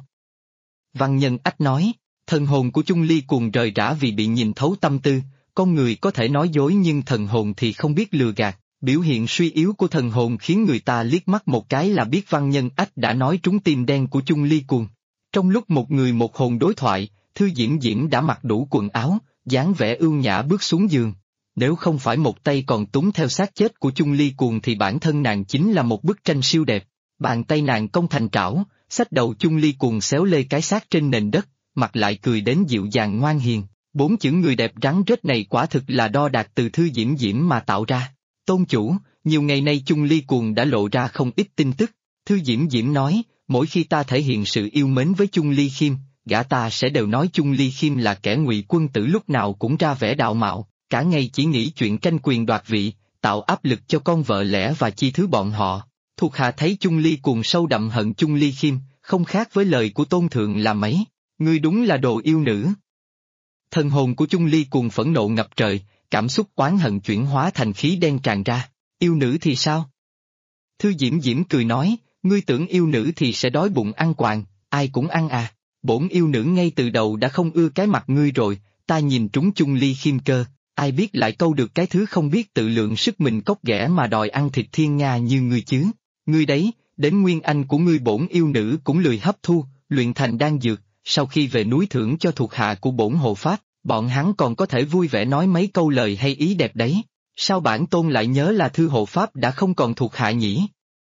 Văn Nhân Ách nói, thần hồn của Chung Ly Cuồng rời rã vì bị nhìn thấu tâm tư, con người có thể nói dối nhưng thần hồn thì không biết lừa gạt, biểu hiện suy yếu của thần hồn khiến người ta liếc mắt một cái là biết Văn Nhân Ách đã nói trúng tim đen của Chung Ly Cuồng. Trong lúc một người một hồn đối thoại, Thư Diễm Diễm đã mặc đủ quần áo, dáng vẻ ưu nhã bước xuống giường. Nếu không phải một tay còn túng theo xác chết của Chung Ly Cuồng thì bản thân nàng chính là một bức tranh siêu đẹp. Bàn tay nàng cong thành trảo, xách đầu Chung Ly Cuồng xéo lê cái xác trên nền đất, mặt lại cười đến dịu dàng ngoan hiền. 4 chữ người đẹp rắn rết này quả thực là đo đạc từ Thư Diễm Diễm mà tạo ra. Tôn chủ, nhiều ngày nay Chung Ly Cuồng đã lộ ra không ít tin tức. Thư Diễm Diễm nói, mỗi khi ta thể hiện sự yêu mến với Chung Ly Khiêm, gã ta sẽ đều nói Chung Ly Khiêm là kẻ ngụy quân tử lúc nào cũng ra vẻ đạo mạo, cả ngày chỉ nghĩ chuyện tranh quyền đoạt vị, tạo áp lực cho con vợ lẽ và chi thứ bọn họ. Thuộc hạ thấy Chung Ly Cuồng sâu đậm hận Chung Ly Khiêm, không khác với lời của Tôn Thượng là mấy, ngươi đúng là đồ yêu nữ. Thần hồn của Chung Ly Cuồng phẫn nộ ngập trời, cảm xúc oán hận chuyển hóa thành khí đen tràn ra, yêu nữ thì sao? Thư Diễm Diễm cười nói, ngươi tưởng yêu nữ thì sẽ đói bụng ăn quàng, ai cũng ăn à, bổn yêu nữ ngay từ đầu đã không ưa cái mặt ngươi rồi, ta nhìn trúng Chung Ly Khiêm cơ, ai biết lại câu được cái thứ không biết tự lượng sức mình cóc ghẻ mà đòi ăn thịt thiên nga như ngươi chứ, ngươi đấy, đến Nguyên Anh của ngươi bổn yêu nữ cũng lười hấp thu, luyện thành đan dược, sau khi về núi thưởng cho thuộc hạ của bổn hộ pháp, bọn hắn còn có thể vui vẻ nói mấy câu lời hay ý đẹp đấy, sao bản tôn lại nhớ là Thư hộ pháp đã không còn thuộc hạ nhỉ?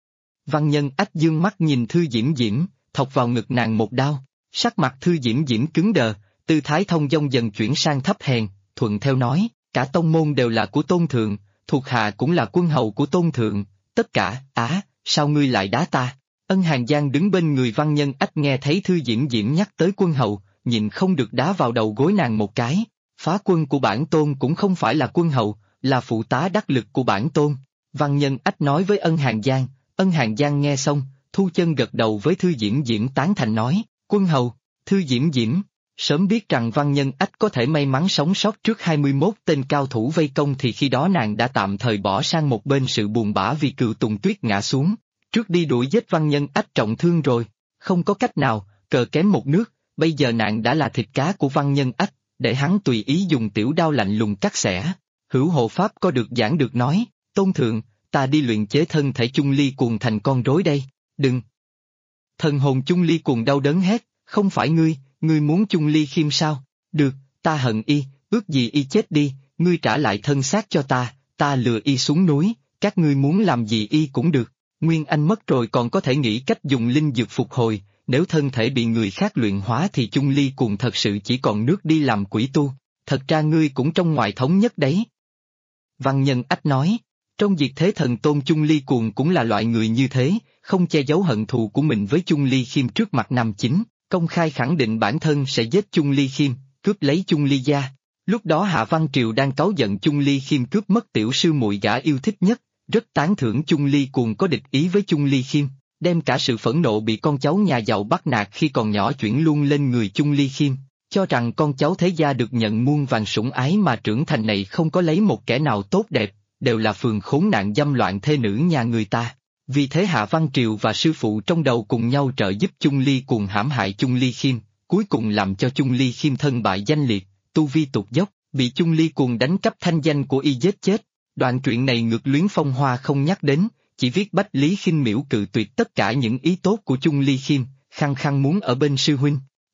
Văn Nhân Ách dương mắt nhìn Thư Diễm Diễm, thọc vào ngực nàng một đao, sắc mặt Thư Diễm Diễm cứng đờ, tư thái thông dong dần chuyển sang thấp hèn, thuận theo nói, cả tông môn đều là của Tôn Thượng, thuộc hạ cũng là quân hầu của Tôn Thượng, tất cả, sao ngươi lại đá ta? Ân Hàn Giang đứng bên người Văn Nhân Ách nghe thấy Thư Diễm Diễm nhắc tới quân hầu, nhịn không được đá vào đầu gối nàng một cái, phá quân của bản tôn cũng không phải là quân hầu, là phụ tá đắc lực của bản tôn. Văn Nhân Ách nói với Ân Hàn Giang nghe xong, thu chân gật đầu với Thư Diễm Diễm tán thành nói, quân hầu, Thư Diễm Diễm, sớm biết rằng Văn Nhân Ách có thể may mắn sống sót trước 21 tên cao thủ vây công thì khi đó nàng đã tạm thời bỏ sang một bên sự buồn bã vì Cựu Tùng Tuyết ngã xuống, trước đi đuổi giết Văn Nhân Ách trọng thương rồi, không có cách nào, cờ kém một nước, bây giờ nàng đã là thịt cá của Văn Nhân Ách, để hắn tùy ý dùng tiểu đao lạnh lùng cắt xẻ. Hữu hộ pháp có được giảng được nói, Tôn Thượng, ta đi luyện chế thân thể Chung Ly Cuồng thành con rối đây, đừng. Thần hồn Chung Ly Cuồng đau đớn hét, không phải ngươi muốn Chung Ly Khiêm sao? Được, ta hận y, ước gì y chết đi, ngươi trả lại thân xác cho ta lừa y xuống núi, các ngươi muốn làm gì y cũng được. Nguyên Anh mất rồi còn có thể nghĩ cách dùng linh dược phục hồi, nếu thân thể bị người khác luyện hóa thì Chung Ly Cuồng thật sự chỉ còn nước đi làm quỷ tu, thật ra ngươi cũng trong ngoài thống nhất đấy. Văn Nhân Ách nói, trong diệt thế thần tôn Chung Ly Cuồng cũng là loại người như thế, không che giấu hận thù của mình với Chung Ly Khiêm trước mặt Nam Chính, công khai khẳng định bản thân sẽ giết Chung Ly Khiêm, cướp lấy Chung Ly gia. Lúc đó Hạ Văn Triều đang cáu giận Chung Ly Khiêm cướp mất tiểu sư muội gã yêu thích nhất, rất tán thưởng Chung Ly Cuồng có địch ý với Chung Ly Khiêm, đem cả sự phẫn nộ bị con cháu nhà giàu bắt nạt khi còn nhỏ chuyển luôn lên người Chung Ly Khiêm, cho rằng con cháu thế gia được nhận muôn vàn sủng ái mà trưởng thành này không có lấy một kẻ nào tốt đẹp, đều là phường khốn nạn dâm loạn thê nữ nhà người ta. Vì thế Hạ Văn Triều và sư phụ trong đầu cùng nhau trợ giúp Chung Ly Cuồng hãm hại Chung Ly Khiêm, cuối cùng làm cho Chung Ly Khiêm thân bại danh liệt, tu vi tụt dốc, bị Chung Ly Cuồng đánh cắp thanh danh của y giết chết. Đoạn truyện này Ngược Luyến Phong Hoa không nhắc đến, chỉ viết Bách Lý Khinh miễu cự tuyệt tất cả những ý tốt của Chung Ly Khiêm, khăng khăng muốn ở bên sư huynh.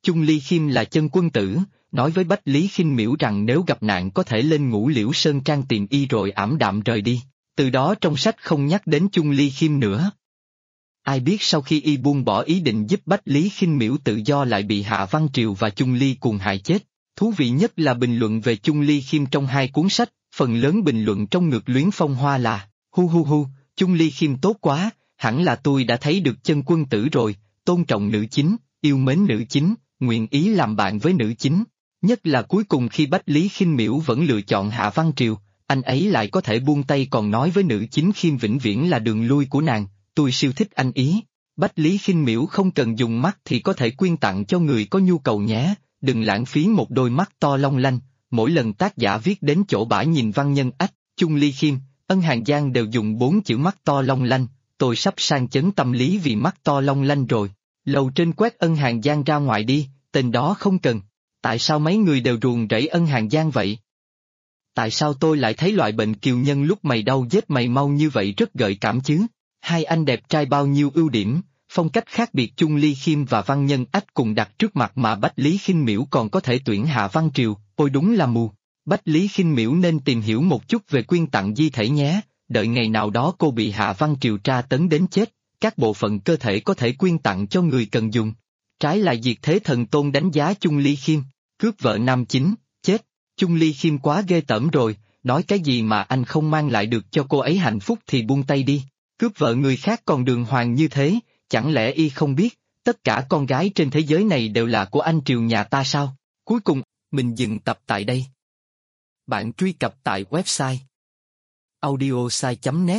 Chung Ly Khiêm là chân quân tử, nói với Bách Lý Khinh Miễu rằng nếu gặp nạn có thể lên Ngũ Liễu Sơn Trang tìm y rồi ảm đạm rời đi, từ đó trong sách không nhắc đến Chung Ly Khiêm nữa. Ai biết sau khi y buông bỏ ý định giúp Bách Lý Khinh Miễu tự do lại bị Hạ Văn Triều và Chung Ly cùng hại chết. Thú vị nhất là bình luận về Chung Ly Khiêm trong hai cuốn sách, phần lớn bình luận trong Ngược Luyến Phong Hoa là, hu, Chung Ly Khiêm tốt quá, hẳn là tôi đã thấy được chân quân tử rồi, tôn trọng nữ chính, yêu mến nữ chính, nguyện ý làm bạn với nữ chính. Nhất là cuối cùng khi Bách Lý Khinh Miễu vẫn lựa chọn Hạ Văn Triều, anh ấy lại có thể buông tay còn nói với nữ chính Khiêm vĩnh viễn là đường lui của nàng, tôi siêu thích anh ý. Bách Lý Khinh Miễu không cần dùng mắt thì có thể quyên tặng cho người có nhu cầu nhé, đừng lãng phí một đôi mắt to long lanh. Mỗi lần tác giả viết đến chỗ bả nhìn văn nhân ách, Chung Ly Khiêm, Ân Hàng Giang đều dùng 4 chữ mắt to long lanh, tôi sắp sang chấn tâm lý vì mắt to long lanh rồi. Lầu trên quét Ân Hàng Giang ra ngoài đi, tên đó không cần. Tại sao mấy người đều ruồng rẫy Ân Hàng Giang vậy? Tại sao tôi lại thấy loại bệnh kiều nhân lúc mày đau giết mày mau như vậy rất gợi cảm chứ? Hai anh đẹp trai bao nhiêu ưu điểm, phong cách khác biệt Chung Ly Khiêm và văn nhân ách cùng đặt trước mặt mà Bách Lý Khinh Miễu còn có thể tuyển Hạ Văn Triều, ôi đúng là mù. Bách Lý Khinh Miễu nên tìm hiểu một chút về quyên tặng di thể nhé, đợi ngày nào đó cô bị Hạ Văn Triều tra tấn đến chết, các bộ phận cơ thể có thể quyên tặng cho người cần dùng. Trái lại Diệt Thế Thần Tôn đánh giá Chung Ly Khiêm, cướp vợ nam chính, chết, Chung Ly Khiêm quá ghê tởm rồi, nói cái gì mà anh không mang lại được cho cô ấy hạnh phúc thì buông tay đi, cướp vợ người khác còn đường hoàng như thế, chẳng lẽ y không biết, tất cả con gái trên thế giới này đều là của anh Triều nhà ta sao? Cuối cùng, mình dừng tập tại đây. Bạn truy cập tại website audiosai.net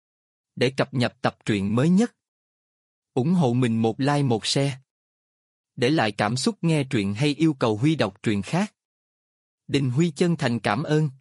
để cập nhật tập truyện mới nhất. Ủng hộ mình một like một share. Để lại cảm xúc nghe truyện hay yêu cầu Huy đọc truyện khác. Đình Huy chân thành cảm ơn.